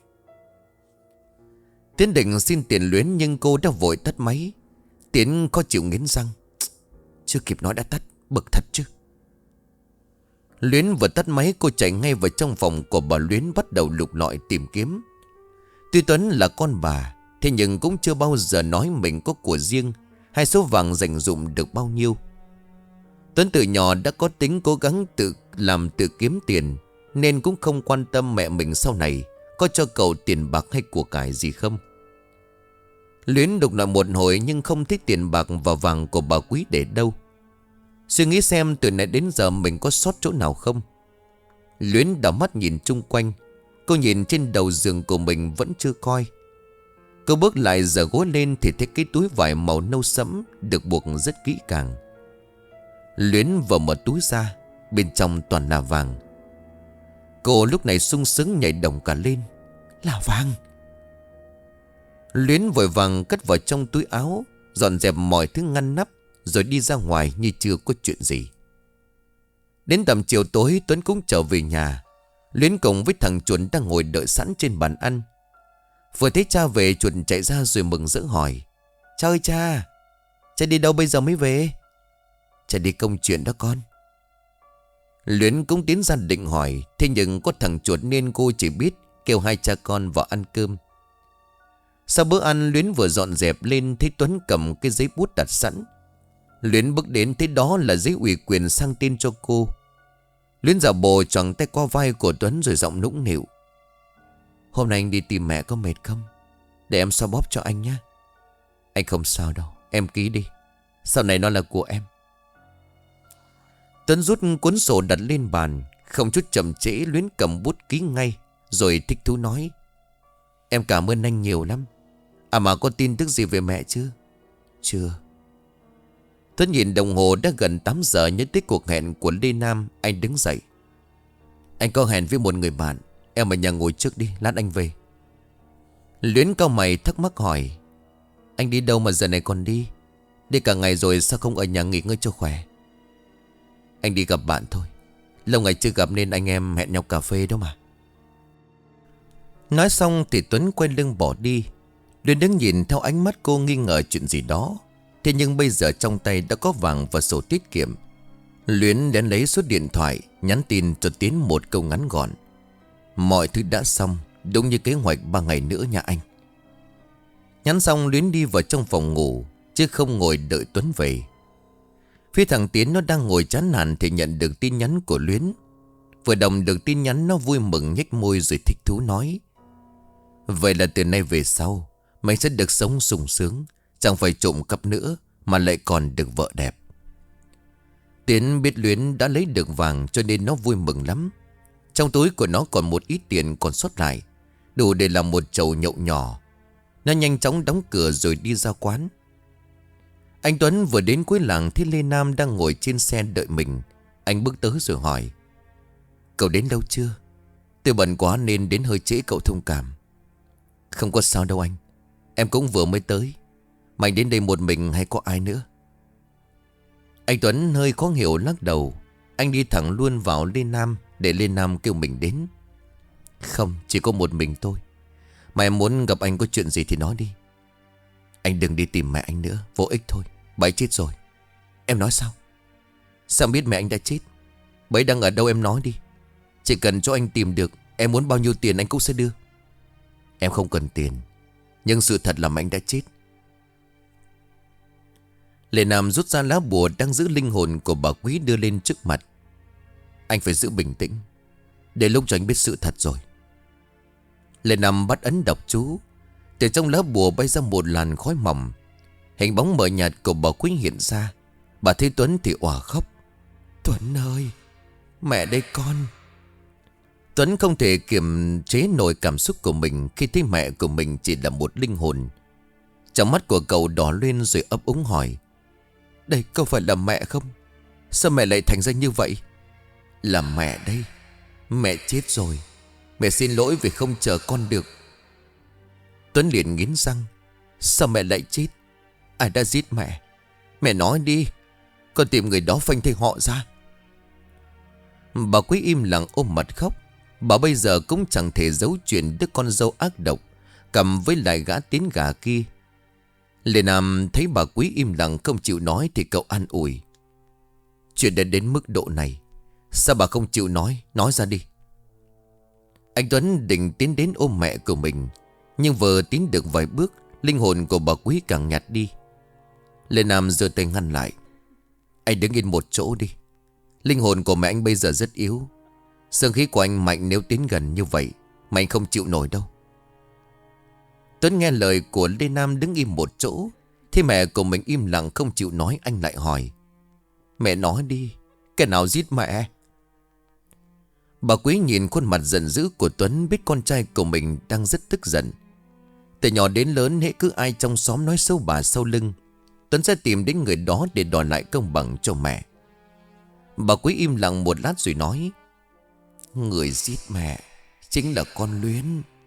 Tiến định xin tiền Luyến nhưng cô đã vội tắt máy. Tiến có chịu nghiến răng. Chưa kịp nói đã tắt, bực thật chứ. Luyến vừa tắt máy, cô chạy ngay vào trong phòng của bà Luyến, bắt đầu lục lọi tìm kiếm. Tuy Tuấn là con bà, thế nhưng cũng chưa bao giờ nói mình có của riêng hay số vàng dành dụm được bao nhiêu. Tuấn từ nhỏ đã có tính cố gắng tự làm tự kiếm tiền, nên cũng không quan tâm mẹ mình sau này có cho cậu tiền bạc hay của cải gì không. Luyến đục lại một hồi nhưng không thích tiền bạc và vàng của bà Quý để đâu. Suy nghĩ xem từ nãy đến giờ mình có sót chỗ nào không. Luyến đảo mắt nhìn chung quanh. Cô nhìn trên đầu giường của mình vẫn chưa coi. Cô bước lại giở gối lên thì thấy cái túi vải màu nâu sẫm được buộc rất kỹ càng. Luyến vừa mở túi ra, bên trong toàn là vàng. Cô lúc này sung sướng nhảy động cả lên. Là vàng! Luyến vội vàng cất vào trong túi áo, dọn dẹp mọi thứ ngăn nắp, rồi đi ra ngoài như chưa có chuyện gì. Đến tầm chiều tối, Tuấn cũng trở về nhà. Luyến cùng với thằng Chuồn đang ngồi đợi sẵn trên bàn ăn. Vừa thấy cha về, Chuồn chạy ra rồi mừng rỡ hỏi: Cha ơi cha! Cha đi đâu bây giờ mới về? Cha đi công chuyện đó con. Luyến cũng tiến ra định hỏi, thế nhưng có thằng Chuột nên cô chỉ biết kêu hai cha con vào ăn cơm. Sau bữa ăn, Luyến vừa dọn dẹp lên thấy Tuấn cầm cái giấy bút đặt sẵn. Luyến bước đến thấy đó là giấy ủy quyền sang tên cho cô. Luyến giả bộ choàng tay qua vai của Tuấn rồi giọng nũng nịu: Hôm nay anh đi tìm mẹ có mệt không? Để em xoa bóp cho anh nhé. Anh không sao đâu, em ký đi. Sau này nó là của em. Tuấn rút cuốn sổ đặt lên bàn. Không chút chậm trễ, Luyến cầm bút ký ngay, rồi thích thú nói: Em cảm ơn anh nhiều lắm. À mà có tin tức gì về mẹ chưa? Chưa. Tuấn nhìn đồng hồ đã gần 8 giờ, nhớ tới cuộc hẹn của Lê Nam. Anh đứng dậy: Anh có hẹn với một người bạn, em ở nhà ngồi trước đi, lát anh về. Luyến cau mày thắc mắc hỏi: Anh đi đâu mà giờ này còn đi? Đi cả ngày rồi sao không ở nhà nghỉ ngơi cho khỏe? Anh đi gặp bạn thôi. Lâu ngày chưa gặp nên anh em hẹn nhau cà phê đó mà. Nói xong thì Tuấn quay lưng bỏ đi. Luyến đứng nhìn theo ánh mắt cô nghi ngờ chuyện gì đó. Thế nhưng bây giờ trong tay đã có vàng và sổ tiết kiệm. Luyến đến lấy số điện thoại, nhắn tin cho Tiến một câu ngắn gọn: Mọi thứ đã xong, đúng như kế hoạch 3 ngày nữa nha anh. Nhắn xong, Luyến đi vào trong phòng ngủ, chứ không ngồi đợi Tuấn về. Phía thằng Tiến nó đang ngồi chán nản thì nhận được tin nhắn của Luyến. Vừa đọc được tin nhắn, nó vui mừng nhếch môi rồi thích thú nói: Vậy là từ nay về sau mày sẽ được sống sung sướng, chẳng phải trộm cắp nữa mà lại còn được vợ đẹp. Tiến biết Luyến đã lấy được vàng cho nên nó vui mừng lắm. Trong túi của nó còn một ít tiền còn sót lại, đủ để làm một chầu nhậu nhỏ. Nó nhanh chóng đóng cửa rồi đi ra quán. Anh Tuấn vừa đến cuối làng thấy Lê Nam đang ngồi trên xe đợi mình. Anh bước tới rồi hỏi: Cậu đến đâu chưa? Tôi bận quá nên đến hơi trễ, cậu thông cảm. Không có sao đâu anh, em cũng vừa mới tới. Mà anh đến đây một mình hay có ai nữa? Anh Tuấn hơi khó hiểu lắc đầu. Anh đi thẳng luôn vào Lê Nam để Lê Nam kêu mình đến. Không, chỉ có một mình tôi. Mà em muốn gặp anh có chuyện gì thì nói đi. Anh đừng đi tìm mẹ anh nữa, vô ích thôi. Bà ấy chết rồi. Em nói sao? Sao biết mẹ anh đã chết? Bà ấy đang ở đâu em nói đi. Chỉ cần cho anh tìm được, em muốn bao nhiêu tiền anh cũng sẽ đưa. Em không cần tiền, nhưng sự thật là mẹ anh đã chết. Lê Nam rút ra lá bùa đang giữ linh hồn của bà Quý đưa lên trước mặt. Anh phải giữ bình tĩnh, để lúc cho anh biết sự thật rồi. Lê Nam bắt ấn đọc chú. Từ trong lá bùa bay ra một làn khói mỏng. Hình bóng mờ nhạt của bà Quý hiện ra. Bà thấy Tuấn thì òa khóc. Tuấn ơi, mẹ đây con. Tuấn không thể kiềm chế nổi cảm xúc của mình khi thấy mẹ của mình chỉ là một linh hồn. Trong mắt của cậu đỏ lên rồi ấp úng hỏi: Đây có phải là mẹ không? Sao mẹ lại thành ra như vậy? Là mẹ đây. Mẹ chết rồi. Mẹ xin lỗi vì không chờ con được. Tuấn liền nghiến răng. Sao mẹ lại chết? Ai đã giết mẹ? Mẹ nói đi. Con tìm người đó phanh thây họ ra. Bà Quý im lặng ôm mặt khóc. Bà bây giờ cũng chẳng thể giấu chuyện đứa con dâu ác độc cầm với lại gã tín gà kia. Lê Nam thấy bà Quý im lặng không chịu nói thì cậu an ủi. Chuyện đã đến mức độ này, sao bà không chịu nói ra đi. Anh Tuấn định tiến đến ôm mẹ của mình, nhưng vừa tiến được vài bước, linh hồn của bà Quý càng nhạt đi. Lê Nam giơ tay ngăn lại. Anh đứng yên một chỗ đi. Linh hồn của mẹ anh bây giờ rất yếu. Xương khí của anh mạnh, nếu tiến gần như vậy mà anh không chịu nổi đâu. Tuấn nghe lời của Lê Nam đứng im một chỗ. Thế mẹ của mình im lặng không chịu nói, anh lại hỏi. Mẹ nói đi, cái nào giết mẹ? Bà Quý nhìn khuôn mặt giận dữ của Tuấn, biết con trai của mình đang rất tức giận. Từ nhỏ đến lớn, hễ cứ ai trong xóm nói xấu bà sau lưng, Tuấn sẽ tìm đến người đó để đòi lại công bằng cho mẹ. Bà Quý im lặng một lát rồi nói. Người giết mẹ chính là con Luyến.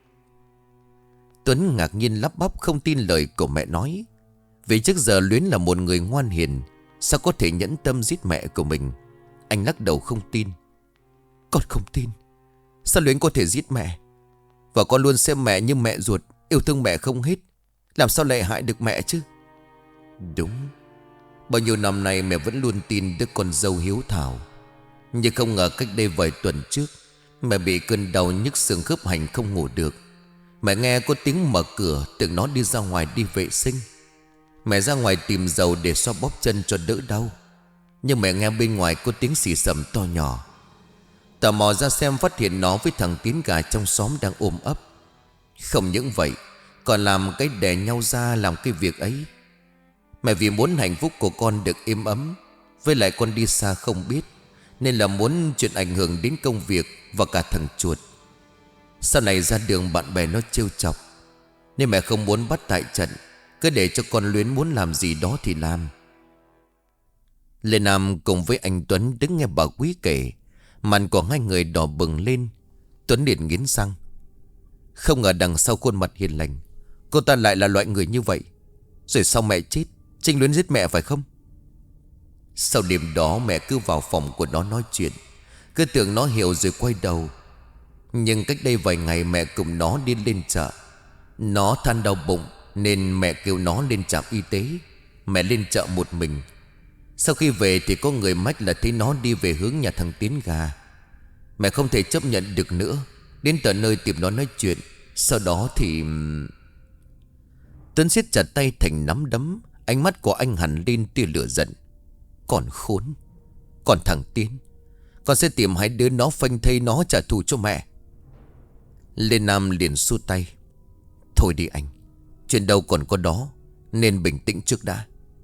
Tuấn ngạc nhiên lắp bắp không tin lời của mẹ nói. Vì trước giờ Luyến là một người ngoan hiền, sao có thể nhẫn tâm giết mẹ của mình? Anh lắc đầu không tin. Con không tin. Sao Luyến có thể giết mẹ? Và con luôn xem mẹ như mẹ ruột, yêu thương mẹ không hết. Làm sao lại hại được mẹ chứ? Đúng. Bao nhiêu năm nay mẹ vẫn luôn tin đứa con dâu hiếu thảo. Nhưng không ngờ cách đây vài tuần trước, mẹ bị cơn đau nhức xương khớp hành không ngủ được. Mẹ nghe có tiếng mở cửa, tưởng nó đi ra ngoài đi vệ sinh. Mẹ ra ngoài tìm dầu để xoa bóp chân cho đỡ đau. Nhưng mẹ nghe bên ngoài có tiếng xì xầm to nhỏ. Tò mò ra xem, phát hiện nó với thằng Tín gà trong xóm đang ôm ấp. Không những vậy, còn làm cái đè nhau ra làm cái việc ấy. Mẹ vì muốn hạnh phúc của con được êm ấm, với lại con đi xa không biết, nên là muốn chuyện ảnh hưởng đến công việc và cả thằng chuột. Sau này ra đường bạn bè nó trêu chọc, nên mẹ không muốn bắt tại trận, cứ để cho con Luyến muốn làm gì đó thì làm. Lê Nam cùng với anh Tuấn đứng nghe bà Quý kể. Mặt của hai người đỏ bừng lên. Tuấn liền nghiến răng. Không ngờ đằng sau khuôn mặt hiền lành, cô ta lại là loại người như vậy. Rồi sau mẹ chết, Trinh Luyến giết mẹ phải không? Sau đêm đó mẹ cứ vào phòng của nó nói chuyện, cứ tưởng nó hiểu rồi quay đầu. Nhưng cách đây vài ngày mẹ cùng nó đi lên chợ. Nó than đau bụng nên mẹ kêu nó lên trạm y tế. Mẹ lên chợ một mình. Sau khi về thì có người mách là thấy nó đi về hướng nhà thằng Tín gà. Mẹ không thể chấp nhận được nữa, đến tận nơi tìm nó nói chuyện. Sau đó thì... Tuấn siết chặt tay thành nắm đấm. Ánh mắt của anh hằn lên tia lửa giận. Còn khốn. Còn thằng Tín, con sẽ tìm hai đứa nó phanh thây nó trả thù cho mẹ. Lê Nam liền xua tay. Thôi đi anh, chuyện đâu còn có đó, nên bình tĩnh trước đã.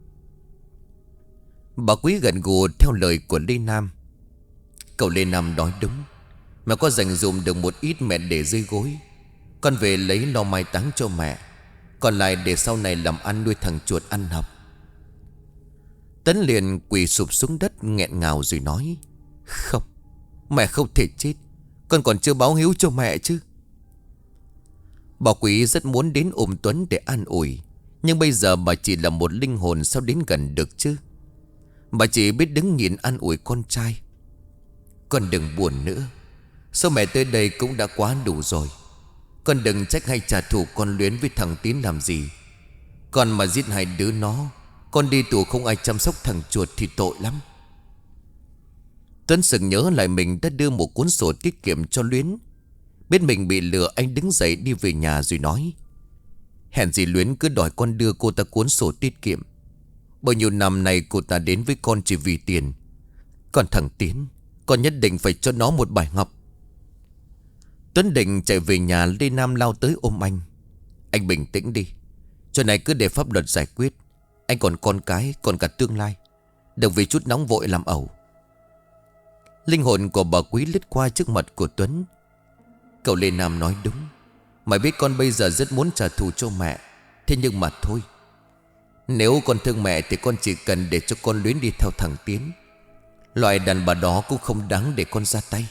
Bà Quý gật gù theo lời của Lê Nam. Cậu Lê Nam nói đúng. Mẹ có dành dụm được một ít mẹ để dưới gối. Con về lấy lo mai táng cho mẹ, còn lại để sau này làm ăn nuôi thằng chuột ăn học. Tấn liền quỳ sụp xuống đất nghẹn ngào rồi nói. Không, mẹ không thể chết. Con còn chưa báo hiếu cho mẹ chứ. Bà Quý rất muốn đến ôm Tuấn để an ủi, nhưng bây giờ bà chỉ là một linh hồn, sao đến gần được chứ. Bà chỉ biết đứng nhìn an ủi con trai. Con đừng buồn nữa, sao mẹ tới đây cũng đã quá đủ rồi. Con đừng trách hay trả thù con Luyến với thằng Tín làm gì. Con mà giết hai đứa nó, con đi tù không ai chăm sóc thằng chuột thì tội lắm. Tuấn sực nhớ lại mình đã đưa một cuốn sổ tiết kiệm cho Luyến. Biết mình bị lừa, anh đứng dậy đi về nhà rồi nói. Hèn gì Luyến cứ đòi con đưa cô ta cuốn sổ tiết kiệm. Bao nhiêu năm nay cô ta đến với con chỉ vì tiền. Còn thằng Tiến, con nhất định phải cho nó một bài học. Tuấn định chạy về nhà, Lê Nam lao tới ôm anh. Anh bình tĩnh đi, chuyện này cứ để pháp luật giải quyết. Anh còn con cái, còn cả tương lai, đừng vì chút nóng vội làm ẩu. Linh hồn của bà Quý lướt qua trước mặt của Tuấn. Cậu Lê Nam nói đúng. Mày biết con bây giờ rất muốn trả thù cho mẹ, thế nhưng mà thôi. Nếu con thương mẹ thì con chỉ cần để cho con Luyến đi theo thằng Tiến. Loại đàn bà đó cũng không đáng để con ra tay.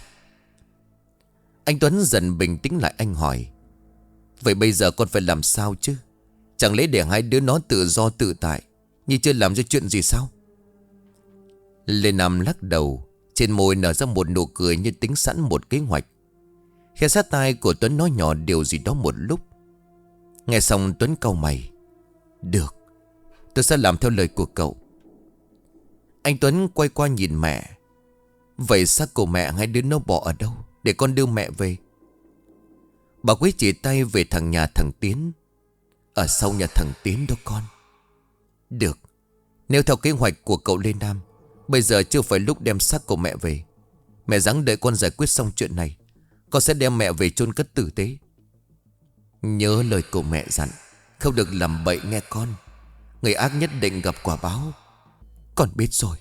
Anh Tuấn dần bình tĩnh lại, anh hỏi: vậy bây giờ con phải làm sao chứ? Chẳng lẽ để hai đứa nó tự do tự tại như chưa làm ra chuyện gì sao? Lê Nam lắc đầu, trên môi nở ra một nụ cười như tính sẵn một kế hoạch. Khe sát tai của Tuấn nói nhỏ điều gì đó một lúc. Nghe xong Tuấn cau mày: được, tôi sẽ làm theo lời của cậu. Anh Tuấn quay qua nhìn mẹ: vậy xác của mẹ hai đứa nó bỏ ở đâu để con đưa mẹ về? Bà Quý chỉ tay về nhà thằng Tiến: ở sau nhà thằng Tiến đó con. Được, nếu theo kế hoạch của cậu Lê Nam, bây giờ chưa phải lúc đem xác của mẹ về. Mẹ ráng đợi con giải quyết xong chuyện này, con sẽ đem mẹ về chôn cất tử tế. Nhớ lời của mẹ dặn, không được làm bậy nghe con. Người ác nhất định gặp quả báo. Con biết rồi.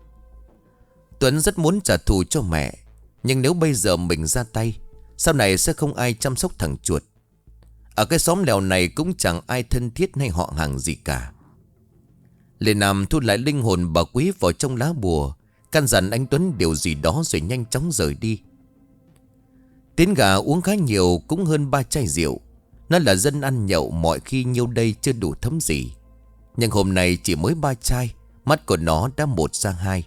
Tuấn rất muốn trả thù cho mẹ, nhưng nếu bây giờ mình ra tay, sau này sẽ không ai chăm sóc thằng chuột. Ở cái xóm lèo này cũng chẳng ai thân thiết hay họ hàng gì cả. Lê Nam thu lại linh hồn bà Quý vào trong lá bùa, căn dặn anh Tuấn điều gì đó rồi nhanh chóng rời đi. Tiến gà uống khá nhiều, cũng hơn 3 chai rượu. Nó là dân ăn nhậu, mọi khi nhiêu đây chưa đủ thấm gì. Nhưng hôm nay chỉ mới 3 chai, mắt của nó đã 1 sang 2.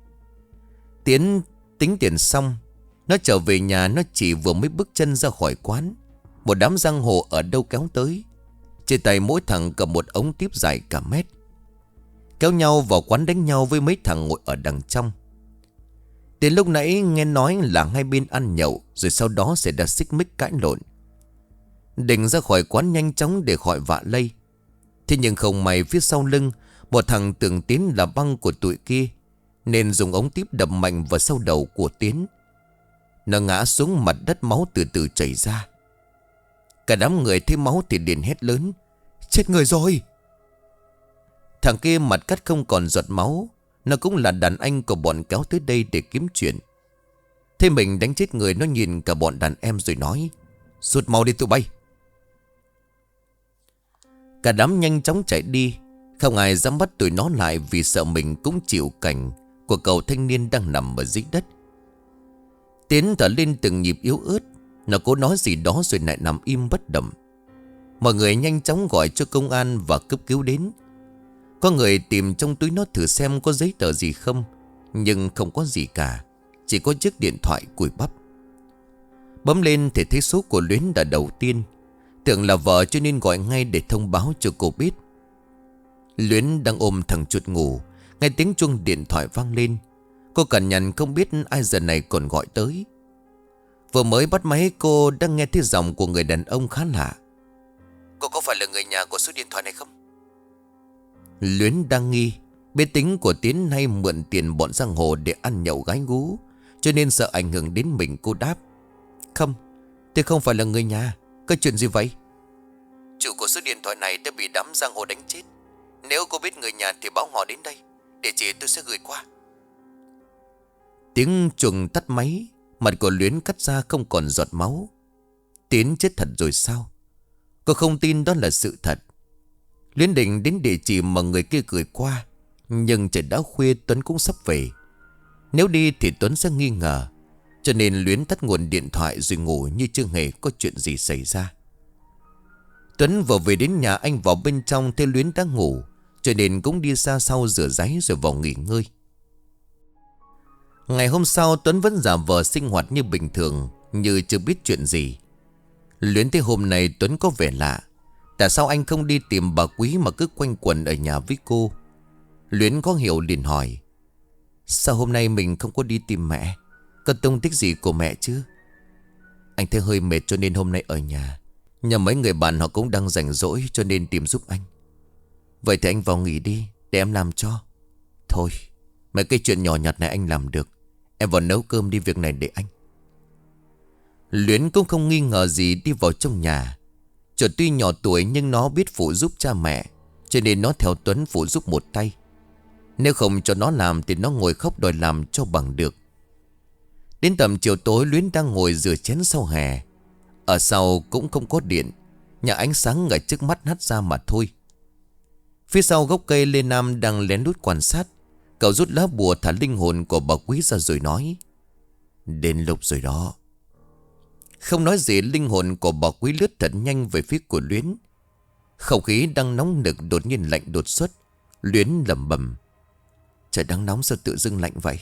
Tiến tính tiền xong, nó trở về nhà. Nó chỉ vừa mới bước chân ra khỏi quán, một đám giang hồ ở đâu kéo tới. Trên tay mỗi thằng cầm một ống tiếp dài cả mét, kéo nhau vào quán đánh nhau với mấy thằng ngồi ở đằng trong. Tiến lúc nãy nghe nói là hai bên ăn nhậu, rồi sau đó sẽ ra xích mích cãi lộn, định ra khỏi quán nhanh chóng để khỏi vạ lây. Thế nhưng không may phía sau lưng, một thằng tưởng Tiến là băng của tụi kia, nên dùng ống tiếp đập mạnh vào sau đầu của Tiến. Nó ngã xuống mặt đất, máu từ từ chảy ra. Cả đám người thấy máu thì liền hét lớn: chết người rồi! Thằng kia mặt cắt không còn giọt máu. Nó cũng là đàn anh của bọn kéo tới đây để kiếm chuyện. Thế mình đánh chết người, nó nhìn cả bọn đàn em rồi nói: rút mau đi tụi bay! Cả đám nhanh chóng chạy đi. Không ai dám bắt tụi nó lại, vì sợ mình cũng chịu cảnh của cậu thanh niên đang nằm ở dưới đất. Tiến thở lên từng nhịp yếu ớt. Nó cố nói gì đó rồi lại nằm im bất động. Mọi người nhanh chóng gọi cho công an và cấp cứu đến. Có người tìm trong túi nó thử xem có giấy tờ gì không, nhưng không có gì cả. Chỉ có chiếc điện thoại cùi bắp. Bấm lên thì thấy số của Luyến là đầu tiên. Tưởng là vợ cho nên gọi ngay để thông báo cho cô biết. Luyến đang ôm thằng chuột ngủ, nghe tiếng chuông điện thoại vang lên. Cô cằn nhằn không biết ai giờ này còn gọi tới. Vừa mới bắt máy, cô đang nghe thấy giọng của người đàn ông khá lạ. Cô có phải là người nhà của số điện thoại này không? Luyến đang nghi, biết tính của Tiến hay mượn tiền bọn giang hồ để ăn nhậu gái gú, cho nên sợ ảnh hưởng đến mình. Cô đáp: không, tôi không phải là người nhà. Có chuyện gì vậy? Chủ của số điện thoại này đã bị đám giang hồ đánh chết. Nếu cô biết người nhà thì báo họ đến đây, địa chỉ tôi sẽ gửi qua. Tiếng chuông tắt máy. Mặt của Luyến cắt ra không còn giọt máu. Tiến chết thật rồi sao? Cô không tin đó là sự thật. Luyến định đến địa chỉ mà người kia gửi qua, nhưng trời đã khuya, Tuấn cũng sắp về. Nếu đi thì Tuấn sẽ nghi ngờ, cho nên Luyến tắt nguồn điện thoại rồi ngủ như chưa hề có chuyện gì xảy ra. Tuấn vừa về đến nhà, anh vào bên trong thấy Luyến đã ngủ, cho nên cũng đi ra sau rửa ráy rồi vào nghỉ ngơi. Ngày hôm sau Tuấn vẫn giả vờ sinh hoạt như bình thường, như chưa biết chuyện gì. Luyến thấy hôm nay Tuấn có vẻ lạ. Tại sao anh không đi tìm bà Quý mà cứ quanh quẩn ở nhà với cô? Luyến có hiểu liền hỏi: sao hôm nay mình không có đi tìm mẹ? Có tung tích gì của mẹ chứ? Anh thấy hơi mệt cho nên hôm nay ở nhà. Nhà mấy người bạn họ cũng đang rảnh rỗi cho nên tìm giúp anh. Vậy thì anh vào nghỉ đi, để em làm cho. Thôi, mấy cái chuyện nhỏ nhặt này anh làm được. Em vào nấu cơm đi, việc này để anh. Luyến cũng không nghi ngờ gì đi vào trong nhà. Chuột tuy nhỏ tuổi nhưng nó biết phụ giúp cha mẹ, cho nên nó theo Tuấn phụ giúp một tay. Nếu không cho nó làm thì nó ngồi khóc đòi làm cho bằng được. Đến tầm chiều tối, Luyến đang ngồi rửa chén sau hè. Ở sau cũng không có điện, nhà ánh sáng ở trước mắt hắt ra mà thôi. Phía sau gốc cây Lê Nam đang lén lút quan sát. Cậu rút lá bùa thả linh hồn của bà Quý ra rồi nói: Đến lúc rồi đó. Không nói gì, linh hồn của bà Quý lướt thật nhanh về phía của Luyến. Không khí đang nóng nực đột nhiên lạnh đột xuất. Luyến lẩm bẩm: Trời đang nóng sao tự dưng lạnh vậy?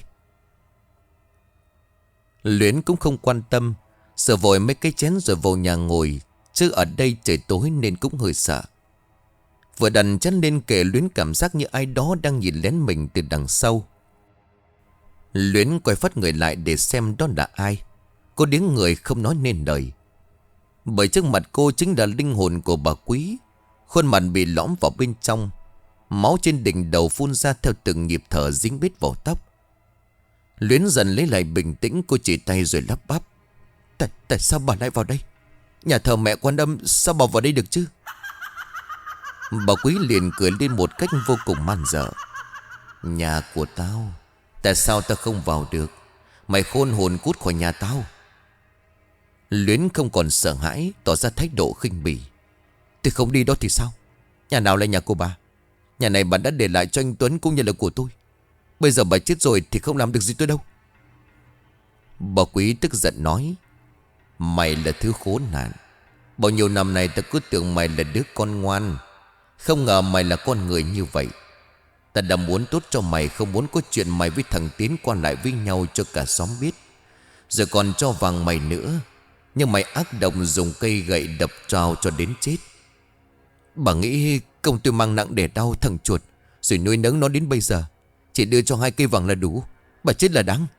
Luyến cũng không quan tâm, sờ vội mấy cái chén rồi vào nhà ngồi. Chứ ở đây trời tối nên cũng hơi sợ. Vừa đặt chén lên kệ, Luyến cảm giác như ai đó đang nhìn lén mình từ đằng sau. Luyến quay phát người lại để xem đó là ai. Cô điếng người không nói nên lời. Bởi trước mặt cô chính là linh hồn của bà Quý. Khuôn mặt bị lõm vào bên trong. Máu trên đỉnh đầu phun ra theo từng nhịp thở dính bết vào tóc. Luyến dần lấy lại bình tĩnh, cô chỉ tay rồi lắp bắp: Tại sao bà lại vào đây? Nhà thờ mẹ Quan Âm, sao bà vào đây được chứ? Bà Quý liền cười lên một cách vô cùng man dợ: Nhà của tao, tại sao tao không vào được? Mày khôn hồn cút khỏi nhà tao. Luyến không còn sợ hãi, tỏ ra thái độ khinh bỉ: Tôi không đi đó thì sao? Nhà nào là nhà của bà? Nhà này bà đã để lại cho anh Tuấn cũng như là của tôi. Bây giờ bà chết rồi thì không làm được gì tôi đâu. Bà Quý tức giận nói: Mày là thứ khốn nạn. Bao nhiêu năm nay ta cứ tưởng mày là đứa con ngoan, không ngờ mày là con người như vậy. Ta đã muốn tốt cho mày, không muốn có chuyện mày với thằng Tiến qua lại với nhau cho cả xóm biết. Giờ còn cho vàng mày nữa. Nhưng mày ác độc dùng cây gậy đập trao cho đến chết. Bà nghĩ công tôi mang nặng để đau thằng chuột, rồi nuôi nấng nó đến bây giờ. Chỉ đưa cho 2 cây vàng là đủ. Bà chết là đáng.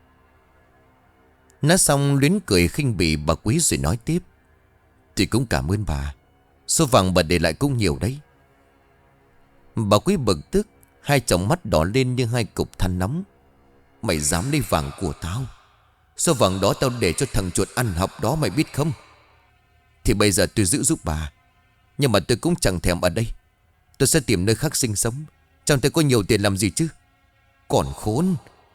Nói xong, Luyến cười khinh bỉ bà Quý rồi nói tiếp: Thì cũng cảm ơn bà. Số vàng bà để lại cũng nhiều đấy. Bà Quý bực tức, hai tròng mắt đỏ lên như 2 cục than nóng: Mày dám lấy vàng của tao? Số vàng đó tao để cho thằng chuột ăn học đó, mày biết không? Thì bây giờ tôi giữ giúp bà, nhưng mà tôi cũng chẳng thèm ở đây. Tôi sẽ tìm nơi khác sinh sống. Chẳng thể có nhiều tiền làm gì chứ. Còn khốn.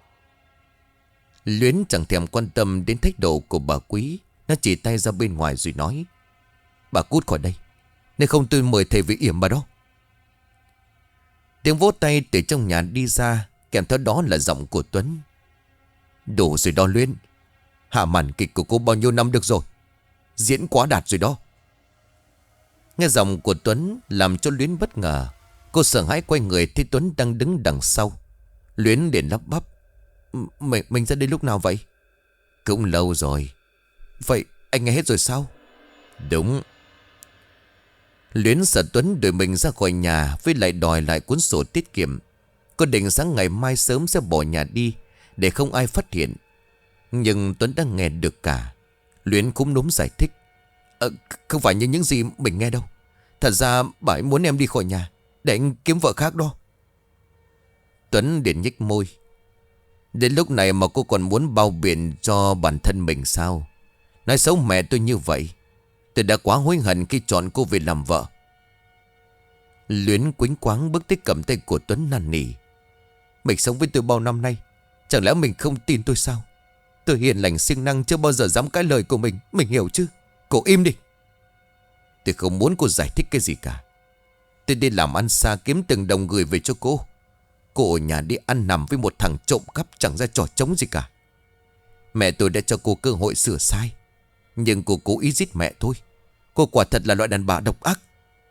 Luyến chẳng thèm quan tâm đến thái độ của bà Quý. Nó chỉ tay ra bên ngoài rồi nói: Bà cút khỏi đây, nếu không tôi mời thầy về yểm bà đó. Tiếng vỗ tay từ trong nhà đi ra, kèm theo đó là giọng của Tuấn: Đủ rồi đó Luyến. Hạ màn kịch của cô bao nhiêu năm được rồi. Diễn quá đạt rồi đó. Nghe giọng của Tuấn làm cho Luyến bất ngờ. Cô sợ hãi quay người thấy Tuấn đang đứng đằng sau. Luyến liền lắp bắp: Mình ra đây lúc nào vậy? Cũng lâu rồi. Vậy anh nghe hết rồi sao? Đúng. Luyến sợ Tuấn đuổi mình ra khỏi nhà, với lại đòi lại cuốn sổ tiết kiệm. Cô định sáng ngày mai sớm sẽ bỏ nhà đi để không ai phát hiện. Nhưng Tuấn đã nghe được cả. Luyến cũng núm giải thích: Không phải như những gì mình nghe đâu. Thật ra bà ấy muốn em đi khỏi nhà để anh kiếm vợ khác đó. Tuấn liền nhếch môi: Đến lúc này mà cô còn muốn bao biện cho bản thân mình sao? Nói xấu mẹ tôi như vậy. Tôi đã quá hối hận khi chọn cô về làm vợ. Luyến quýnh quáng bước tới cầm tay của Tuấn năn nỉ: Mình sống với tôi bao năm nay, chẳng lẽ mình không tin tôi sao? Tôi hiền lành siêng năng, chưa bao giờ dám cãi lời của mình hiểu chứ? Cô im đi. Tôi không muốn cô giải thích cái gì cả. Tôi đi làm ăn xa kiếm từng đồng gửi về cho cô. Cô ở nhà đi ăn nằm với một thằng trộm cắp, chẳng ra trò trống gì cả. Mẹ tôi đã cho cô cơ hội sửa sai, nhưng cô cố ý giết mẹ thôi. Cô quả thật là loại đàn bà độc ác.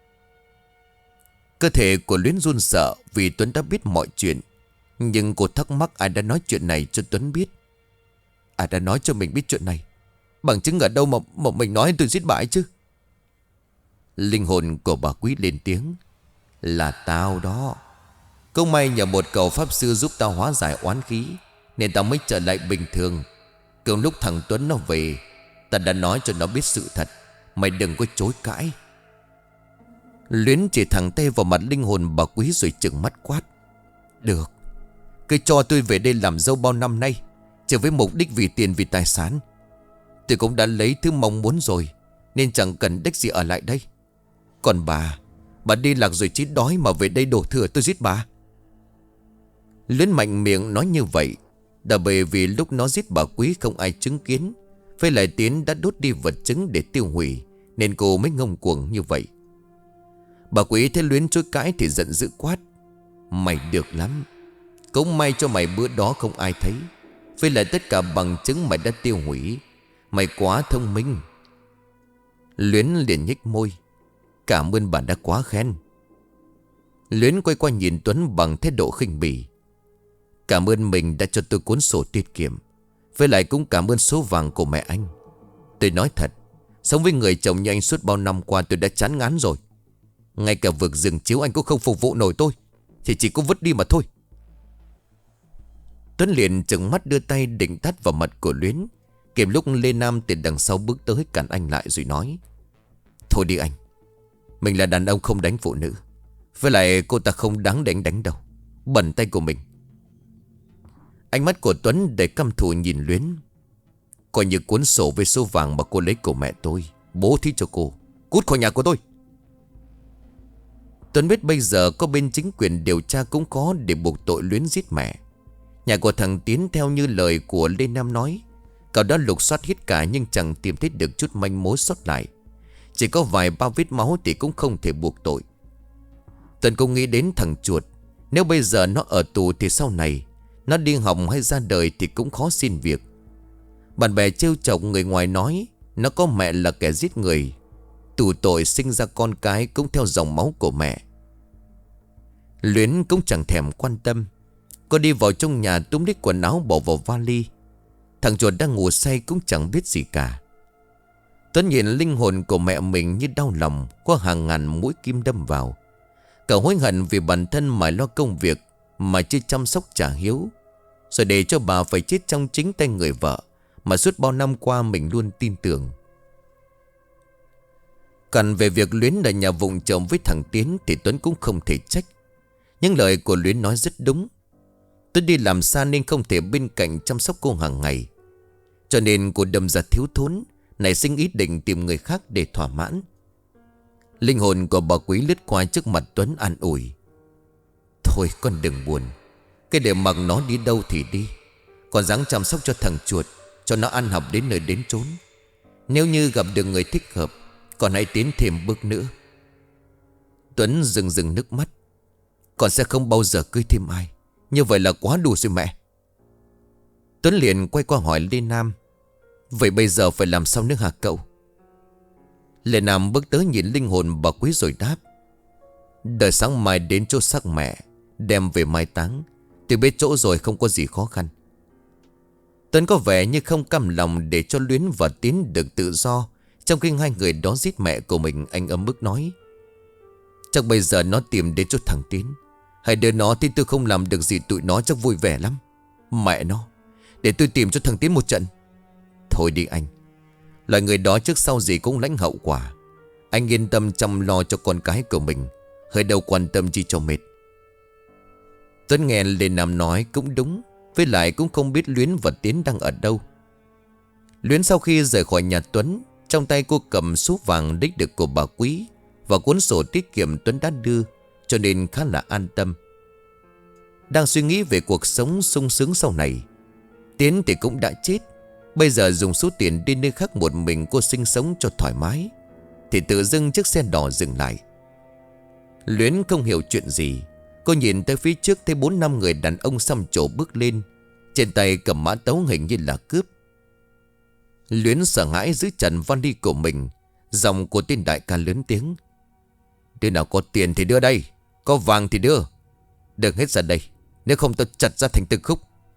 Cơ thể của Luyến run sợ vì Tuấn đã biết mọi chuyện. Nhưng cô thắc mắc ai đã nói chuyện này cho Tuấn biết. Ai đã nói cho mình biết chuyện này? Bằng chứng ở đâu mà mình nói tôi giết bà ấy chứ? Linh hồn của bà Quý lên tiếng: Là tao đó. Cũng may nhờ một cậu pháp sư giúp tao hóa giải oán khí, nên tao mới trở lại bình thường. Cùng lúc thằng Tuấn nó về, ta đã nói cho nó biết sự thật. Mày đừng có chối cãi. Luyến chỉ thẳng tay vào mặt linh hồn bà Quý rồi trừng mắt quát: Được, cứ cho tôi về đây làm dâu bao năm nay, chỉ với mục đích vì tiền vì tài sản. Tôi cũng đã lấy thứ mong muốn rồi, nên chẳng cần đếch gì ở lại đây. Còn bà đi lạc rồi chết đói mà về đây đổ thừa tôi giết bà. Luyến mạnh miệng nói như vậy đã bởi vì lúc nó giết bà Quý không ai chứng kiến. Với lại Tiến đã đốt đi vật chứng để tiêu hủy, nên cô mới ngông cuồng như vậy. Bà Quý thấy Luyến chối cãi thì giận dữ quát: Mày được lắm. Cũng may cho mày bữa đó không ai thấy. Với lại tất cả bằng chứng mày đã tiêu hủy. Mày quá thông minh. Luyến liền nhếch môi: Cảm ơn bà đã quá khen. Luyến quay qua nhìn Tuấn bằng thái độ khinh bỉ: Cảm ơn mình đã cho tôi cuốn sổ tiết kiệm. Với lại cũng cảm ơn số vàng của mẹ anh. Tôi nói thật, sống với người chồng như anh suốt bao năm qua tôi đã chán ngán rồi. Ngay cả vực rừng chiếu anh cũng không phục vụ nổi tôi, thì chỉ có vứt đi mà thôi. Tuấn liền trừng mắt đưa tay định tát vào mặt của Luyến. Kịp lúc Lê Nam từ đằng sau bước tới cản anh lại rồi nói: Thôi đi anh, mình là đàn ông không đánh phụ nữ. Với lại cô ta không đáng đánh đâu. Bẩn tay của mình. Ánh mắt của Tuấn đầy căm thù nhìn Luyến. Coi như cuốn sổ với số vàng mà cô lấy của mẹ tôi, bố thí cho cô. Cút khỏi nhà của tôi. Tuấn biết bây giờ có bên chính quyền điều tra cũng có để buộc tội Luyến giết mẹ. Nhà của thằng Tiến theo như lời của Lê Nam nói, cậu đã lục soát hết cả nhưng chẳng tìm thấy được chút manh mối sót lại. Chỉ có vài ba vết máu thì cũng không thể buộc tội. Tuấn cũng nghĩ đến thằng Chuột. Nếu bây giờ nó ở tù thì sau này nó đi học hay ra đời thì cũng khó xin việc. Bạn bè trêu chọc người ngoài nói nó có mẹ là kẻ giết người, tù tội sinh ra con cái cũng theo dòng máu của mẹ. Luyến cũng chẳng thèm quan tâm. Cô đi vào trong nhà túm lấy quần áo bỏ vào vali. Thằng Chuột đang ngủ say cũng chẳng biết gì cả. Tuấn nhìn linh hồn của mẹ mình như đau lòng, có hàng ngàn mũi kim đâm vào. Cậu hối hận vì bản thân mải lo công việc mà chưa chăm sóc trả hiếu, rồi để cho bà phải chết trong chính tay người vợ mà suốt bao năm qua mình luôn tin tưởng. Còn về việc Luyến là nhà vụng chồng với thằng Tiến thì Tuấn cũng không thể trách. Nhưng lời của Luyến nói rất đúng. Tuấn đi làm xa nên không thể bên cạnh chăm sóc cô hàng ngày, cho nên cô đâm ra thiếu thốn, nảy sinh ý định tìm người khác để thỏa mãn. Linh hồn của bà Quý lướt qua trước mặt Tuấn an ủi: Thôi con đừng buồn. Cái để mặc nó đi đâu thì đi. Con ráng chăm sóc cho thằng Chuột, cho nó ăn học đến nơi đến chốn. Nếu như gặp được người thích hợp, con hãy tiến thêm bước nữa. Tuấn rưng nước mắt: Con sẽ không bao giờ cưới thêm ai. Như vậy là quá đủ rồi mẹ. Tuấn liền quay qua hỏi Lê Nam: Vậy bây giờ phải làm sao nữa hả cậu? Lê Nam bước tới nhìn linh hồn bà Quý rồi đáp: Đợi sáng mai đến chỗ xác mẹ, đem về mai táng. Tôi biết chỗ rồi, không có gì khó khăn. Tuấn có vẻ như không cam lòng để cho Luyến và Tiến được tự do, trong khi hai người đó giết mẹ của mình. Anh ấm ức nói: Chắc bây giờ nó tìm đến chỗ thằng Tiến. Hai đứa nó thì tôi không làm được gì tụi nó chắc vui vẻ lắm. Mẹ nó, để tôi tìm cho thằng Tiến một trận. Thôi đi anh, loại người đó trước sau gì cũng lãnh hậu quả. Anh yên tâm chăm lo cho con cái của mình, hơi đâu quan tâm chi cho mệt. Tuấn nghe Lê Nam nói cũng đúng. Với lại cũng không biết Luyến và Tiến đang ở đâu. Luyến sau khi rời khỏi nhà Tuấn, trong tay cô cầm số vàng đích được của bà Quý và cuốn sổ tiết kiệm Tuấn đã đưa, cho nên khá là an tâm. Đang suy nghĩ về cuộc sống sung sướng sau này. Tiến thì cũng đã chết. Bây giờ dùng số tiền đi nơi khác một mình cô sinh sống cho thoải mái, thì tự dưng chiếc xe đỏ dừng lại. Luyến không hiểu chuyện gì. Cô nhìn tới phía trước thấy 4-5 người đàn ông xăm trổ bước lên, trên tay cầm mã tấu hình như là cướp. Luyến sợ hãi giữ chặt vali của mình. Giọng của tên đại ca lớn tiếng: Đứa nào có tiền thì đưa đây, có vàng thì đưa. Đừng hết ra đây, nếu không tôi chặt ra thành từng khúc.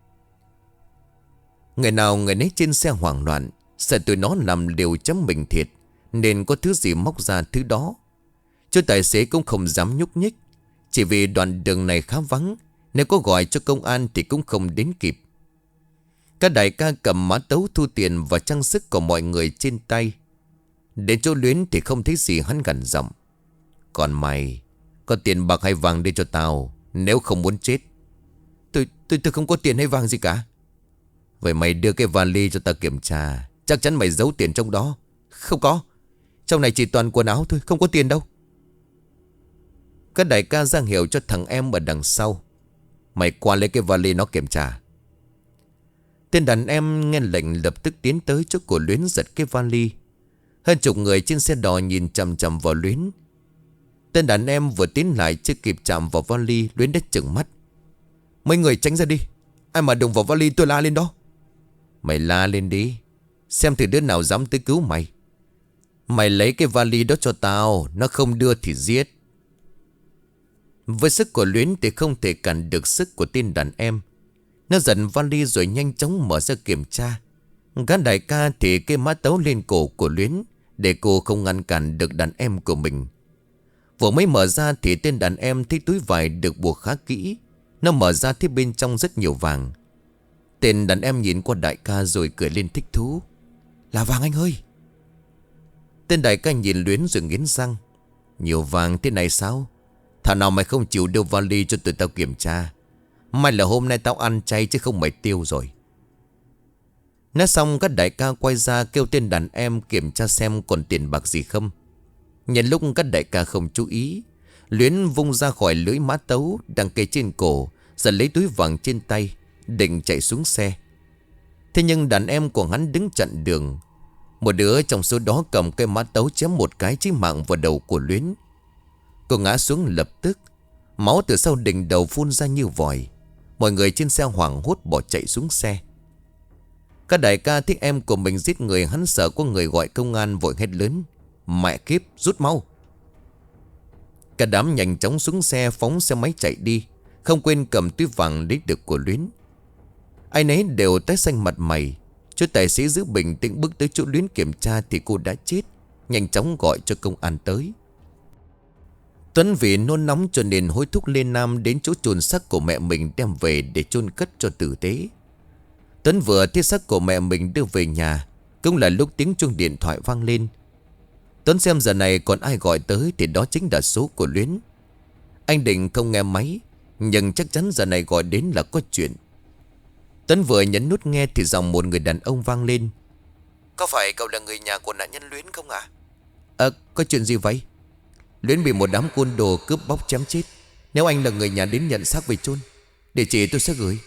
Người nào người nấy trên xe hoảng loạn, sợ tụi nó làm liều chấm mình thiệt, nên có thứ gì móc ra thứ đó. Chú tài xế cũng không dám nhúc nhích, chỉ vì đoạn đường này khá vắng, nếu có gọi cho công an thì cũng không đến kịp. Các đại ca cầm mã tấu thu tiền và trang sức của mọi người trên tay. Đến chỗ Luyến thì không thấy gì, hắn gằn giọng: Còn mày, có tiền bạc hay vàng đưa cho tao, nếu không muốn chết. Tôi không có tiền hay vàng gì cả. Vậy mày đưa cái vali cho tao kiểm tra, chắc chắn mày giấu tiền trong đó. Không có, trong này chỉ toàn quần áo thôi, không có tiền đâu. Các đại ca ra hiệu cho thằng em ở đằng sau: Mày qua lấy cái vali nó kiểm tra. Tên đàn em nghe lệnh lập tức tiến tới chỗ của Luyến giật cái vali. Hơn chục người trên xe đò nhìn chằm chằm vào Luyến. Tên đàn em vừa tiến lại chưa kịp chạm vào vali, Luyến đã trừng mắt. Mấy người tránh ra đi. Ai mà đụng vào vali tôi la lên đó. Mày la lên đi, xem thử đứa nào dám tới cứu mày. Mày lấy cái vali đó cho tao, nó không đưa thì giết. Với sức của Luyến thì không thể cản được sức của tên đàn em. Nó giật vali rồi nhanh chóng mở ra kiểm tra. Gã đại ca thì cây mã tấu lên cổ của Luyến, để cô không ngăn cản được đàn em của mình. Vừa mới mở ra thì tên đàn em thấy túi vải được buộc khá kỹ. Nó mở ra thấy bên trong rất nhiều vàng. Tên đàn em nhìn qua đại ca rồi cười lên thích thú. Là vàng anh ơi. Tên đại ca nhìn Luyến rồi nghiến răng. Nhiều vàng thế này sao? Thảo nào mày không chịu đưa vali cho tụi tao kiểm tra. May là hôm nay tao ăn chay chứ không mày tiêu rồi. Nói xong các đại ca quay ra kêu tên đàn em kiểm tra xem còn tiền bạc gì không. Nhân lúc các đại ca không chú ý, Luyến vung ra khỏi lưỡi mã tấu đang kê trên cổ, giật lấy túi vàng trên tay, định chạy xuống xe. Thế nhưng đàn em của hắn đứng chặn đường. Một đứa trong số đó cầm cây mã tấu chém một cái chí mạng vào đầu của Luyến. Cô ngã xuống lập tức. Máu từ sau đỉnh đầu phun ra như vòi. Mọi người trên xe hoảng hốt bỏ chạy xuống xe. Các đại ca thích em của mình giết người, hắn sợ có người gọi công an, vội hét lớn. Mẹ kiếp, rút mau. Cả đám nhanh chóng xuống xe, phóng xe máy chạy đi, không quên cầm túi vàng lấy được của Luyến. Ai nấy đều tái xanh mặt mày. Chú tài xế giữ bình tĩnh bước tới chỗ Luyến kiểm tra thì cô đã chết. Nhanh chóng gọi cho công an tới. Tuấn vì nôn nóng cho nên hối thúc Lê Nam đến chỗ chôn xác của mẹ mình đem về để chôn cất cho tử tế. Tuấn vừa thấy xác của mẹ mình đưa về nhà, cũng là lúc tiếng chuông điện thoại vang lên. Tuấn xem giờ này còn ai gọi tới thì đó chính là số của Luyến. Anh định không nghe máy, nhưng chắc chắn giờ này gọi đến là có chuyện. Tuấn vừa nhấn nút nghe thì giọng một người đàn ông vang lên. Có phải cậu là người nhà của nạn nhân Luyến không ạ? Có chuyện gì vậy? Luyến bị một đám côn đồ cướp bóc chém chết. Nếu anh là người nhà đến nhận xác về chôn, địa chỉ tôi sẽ gửi.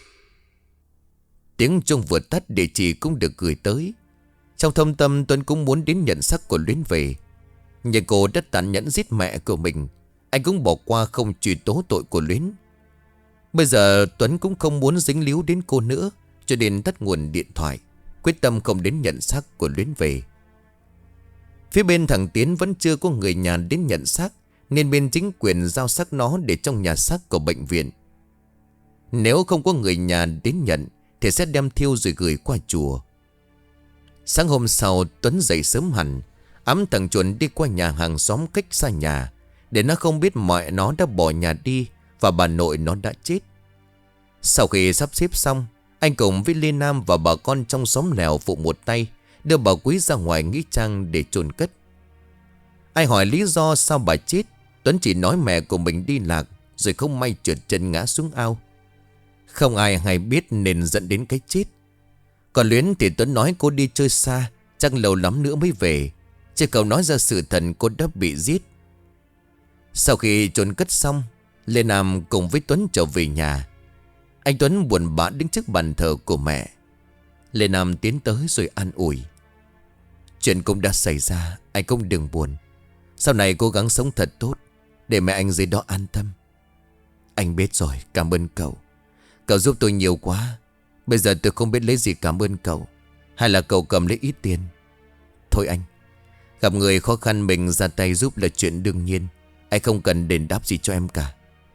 Tiếng chuông vừa tắt, địa chỉ cũng được gửi tới. Trong thâm tâm Tuấn cũng muốn đến nhận xác của Luyến về. Nhưng cô đã tàn nhẫn giết mẹ của mình, anh cũng bỏ qua không truy tố tội của Luyến. Bây giờ Tuấn cũng không muốn dính líu đến cô nữa, cho nên tắt nguồn điện thoại, quyết tâm không đến nhận xác của Luyến về. Phía bên thằng Tiến vẫn chưa có người nhà đến nhận xác, nên bên chính quyền giao xác nó để trong nhà xác của bệnh viện. Nếu không có người nhà đến nhận thì sẽ đem thiêu rồi gửi qua chùa. Sáng hôm sau Tuấn dậy sớm hẳn, ẵm thằng Chuẩn đi qua nhà hàng xóm cách xa nhà, để nó không biết mẹ nó đã bỏ nhà đi và bà nội nó đã chết. Sau khi sắp xếp xong, anh cùng với Lê Nam và bà con trong xóm lèo phụ một tay đưa bà Quý ra ngoài nghĩa trang để chôn cất. Ai hỏi lý do sao bà chết, Tuấn chỉ nói mẹ của mình đi lạc rồi không may trượt chân ngã xuống ao. Không ai hay biết nên dẫn đến cái chết. Còn Luyến thì Tuấn nói cô đi chơi xa, chắc lâu lắm nữa mới về. Chứ cậu nói ra sự thật cô đã bị giết. Sau khi chôn cất xong, Lê Nam cùng với Tuấn trở về nhà. Anh Tuấn buồn bã đứng trước bàn thờ của mẹ. Lê Nam tiến tới rồi an ủi. Chuyện cũng đã xảy ra, anh cũng đừng buồn. Sau này cố gắng sống thật tốt, để mẹ anh dưới đó an tâm. Anh biết rồi, cảm ơn cậu. Cậu giúp tôi nhiều quá. Bây giờ tôi không biết lấy gì cảm ơn cậu. Hay là cậu cầm lấy ít tiền. Thôi anh, gặp người khó khăn mình ra tay giúp là chuyện đương nhiên. Anh không cần đền đáp gì cho em cả.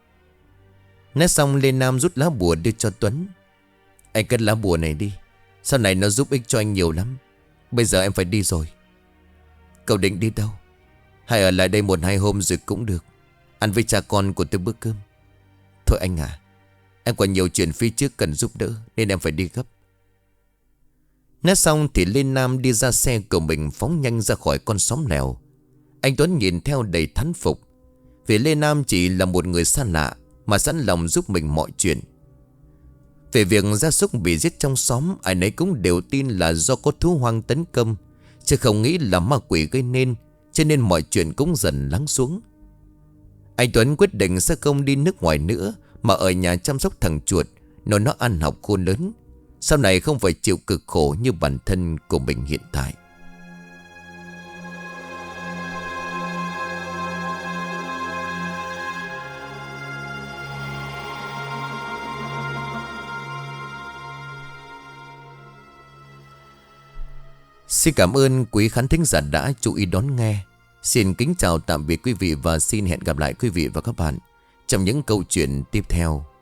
Nói xong Lê Nam rút lá bùa đưa cho Tuấn. Anh cất lá bùa này đi, sau này nó giúp ích cho anh nhiều lắm. Bây giờ em phải đi rồi. Cậu định đi đâu? Hay ở lại đây 1-2 hôm rồi cũng được. Ăn với cha con của tôi bữa cơm. Thôi anh à, em còn nhiều chuyện phía trước cần giúp đỡ, nên em phải đi gấp. Nói xong thì Lê Nam đi ra xe của mình, phóng nhanh ra khỏi con xóm lèo. Anh Tuấn nhìn theo đầy thán phục, vì Lê Nam chỉ là một người xa lạ mà sẵn lòng giúp mình mọi chuyện. Về việc gia súc bị giết trong xóm, ai nấy cũng đều tin là do có thú hoang tấn công, chứ không nghĩ là ma quỷ gây nên. Cho nên mọi chuyện cũng dần lắng xuống. Anh Tuấn quyết định sẽ không đi nước ngoài nữa, mà ở nhà chăm sóc thằng chuột, nó ăn học khôn lớn, sau này không phải chịu cực khổ như bản thân của mình hiện tại. Xin cảm ơn quý khán thính giả đã chú ý đón nghe. Xin kính chào tạm biệt quý vị và xin hẹn gặp lại quý vị và các bạn trong những câu chuyện tiếp theo.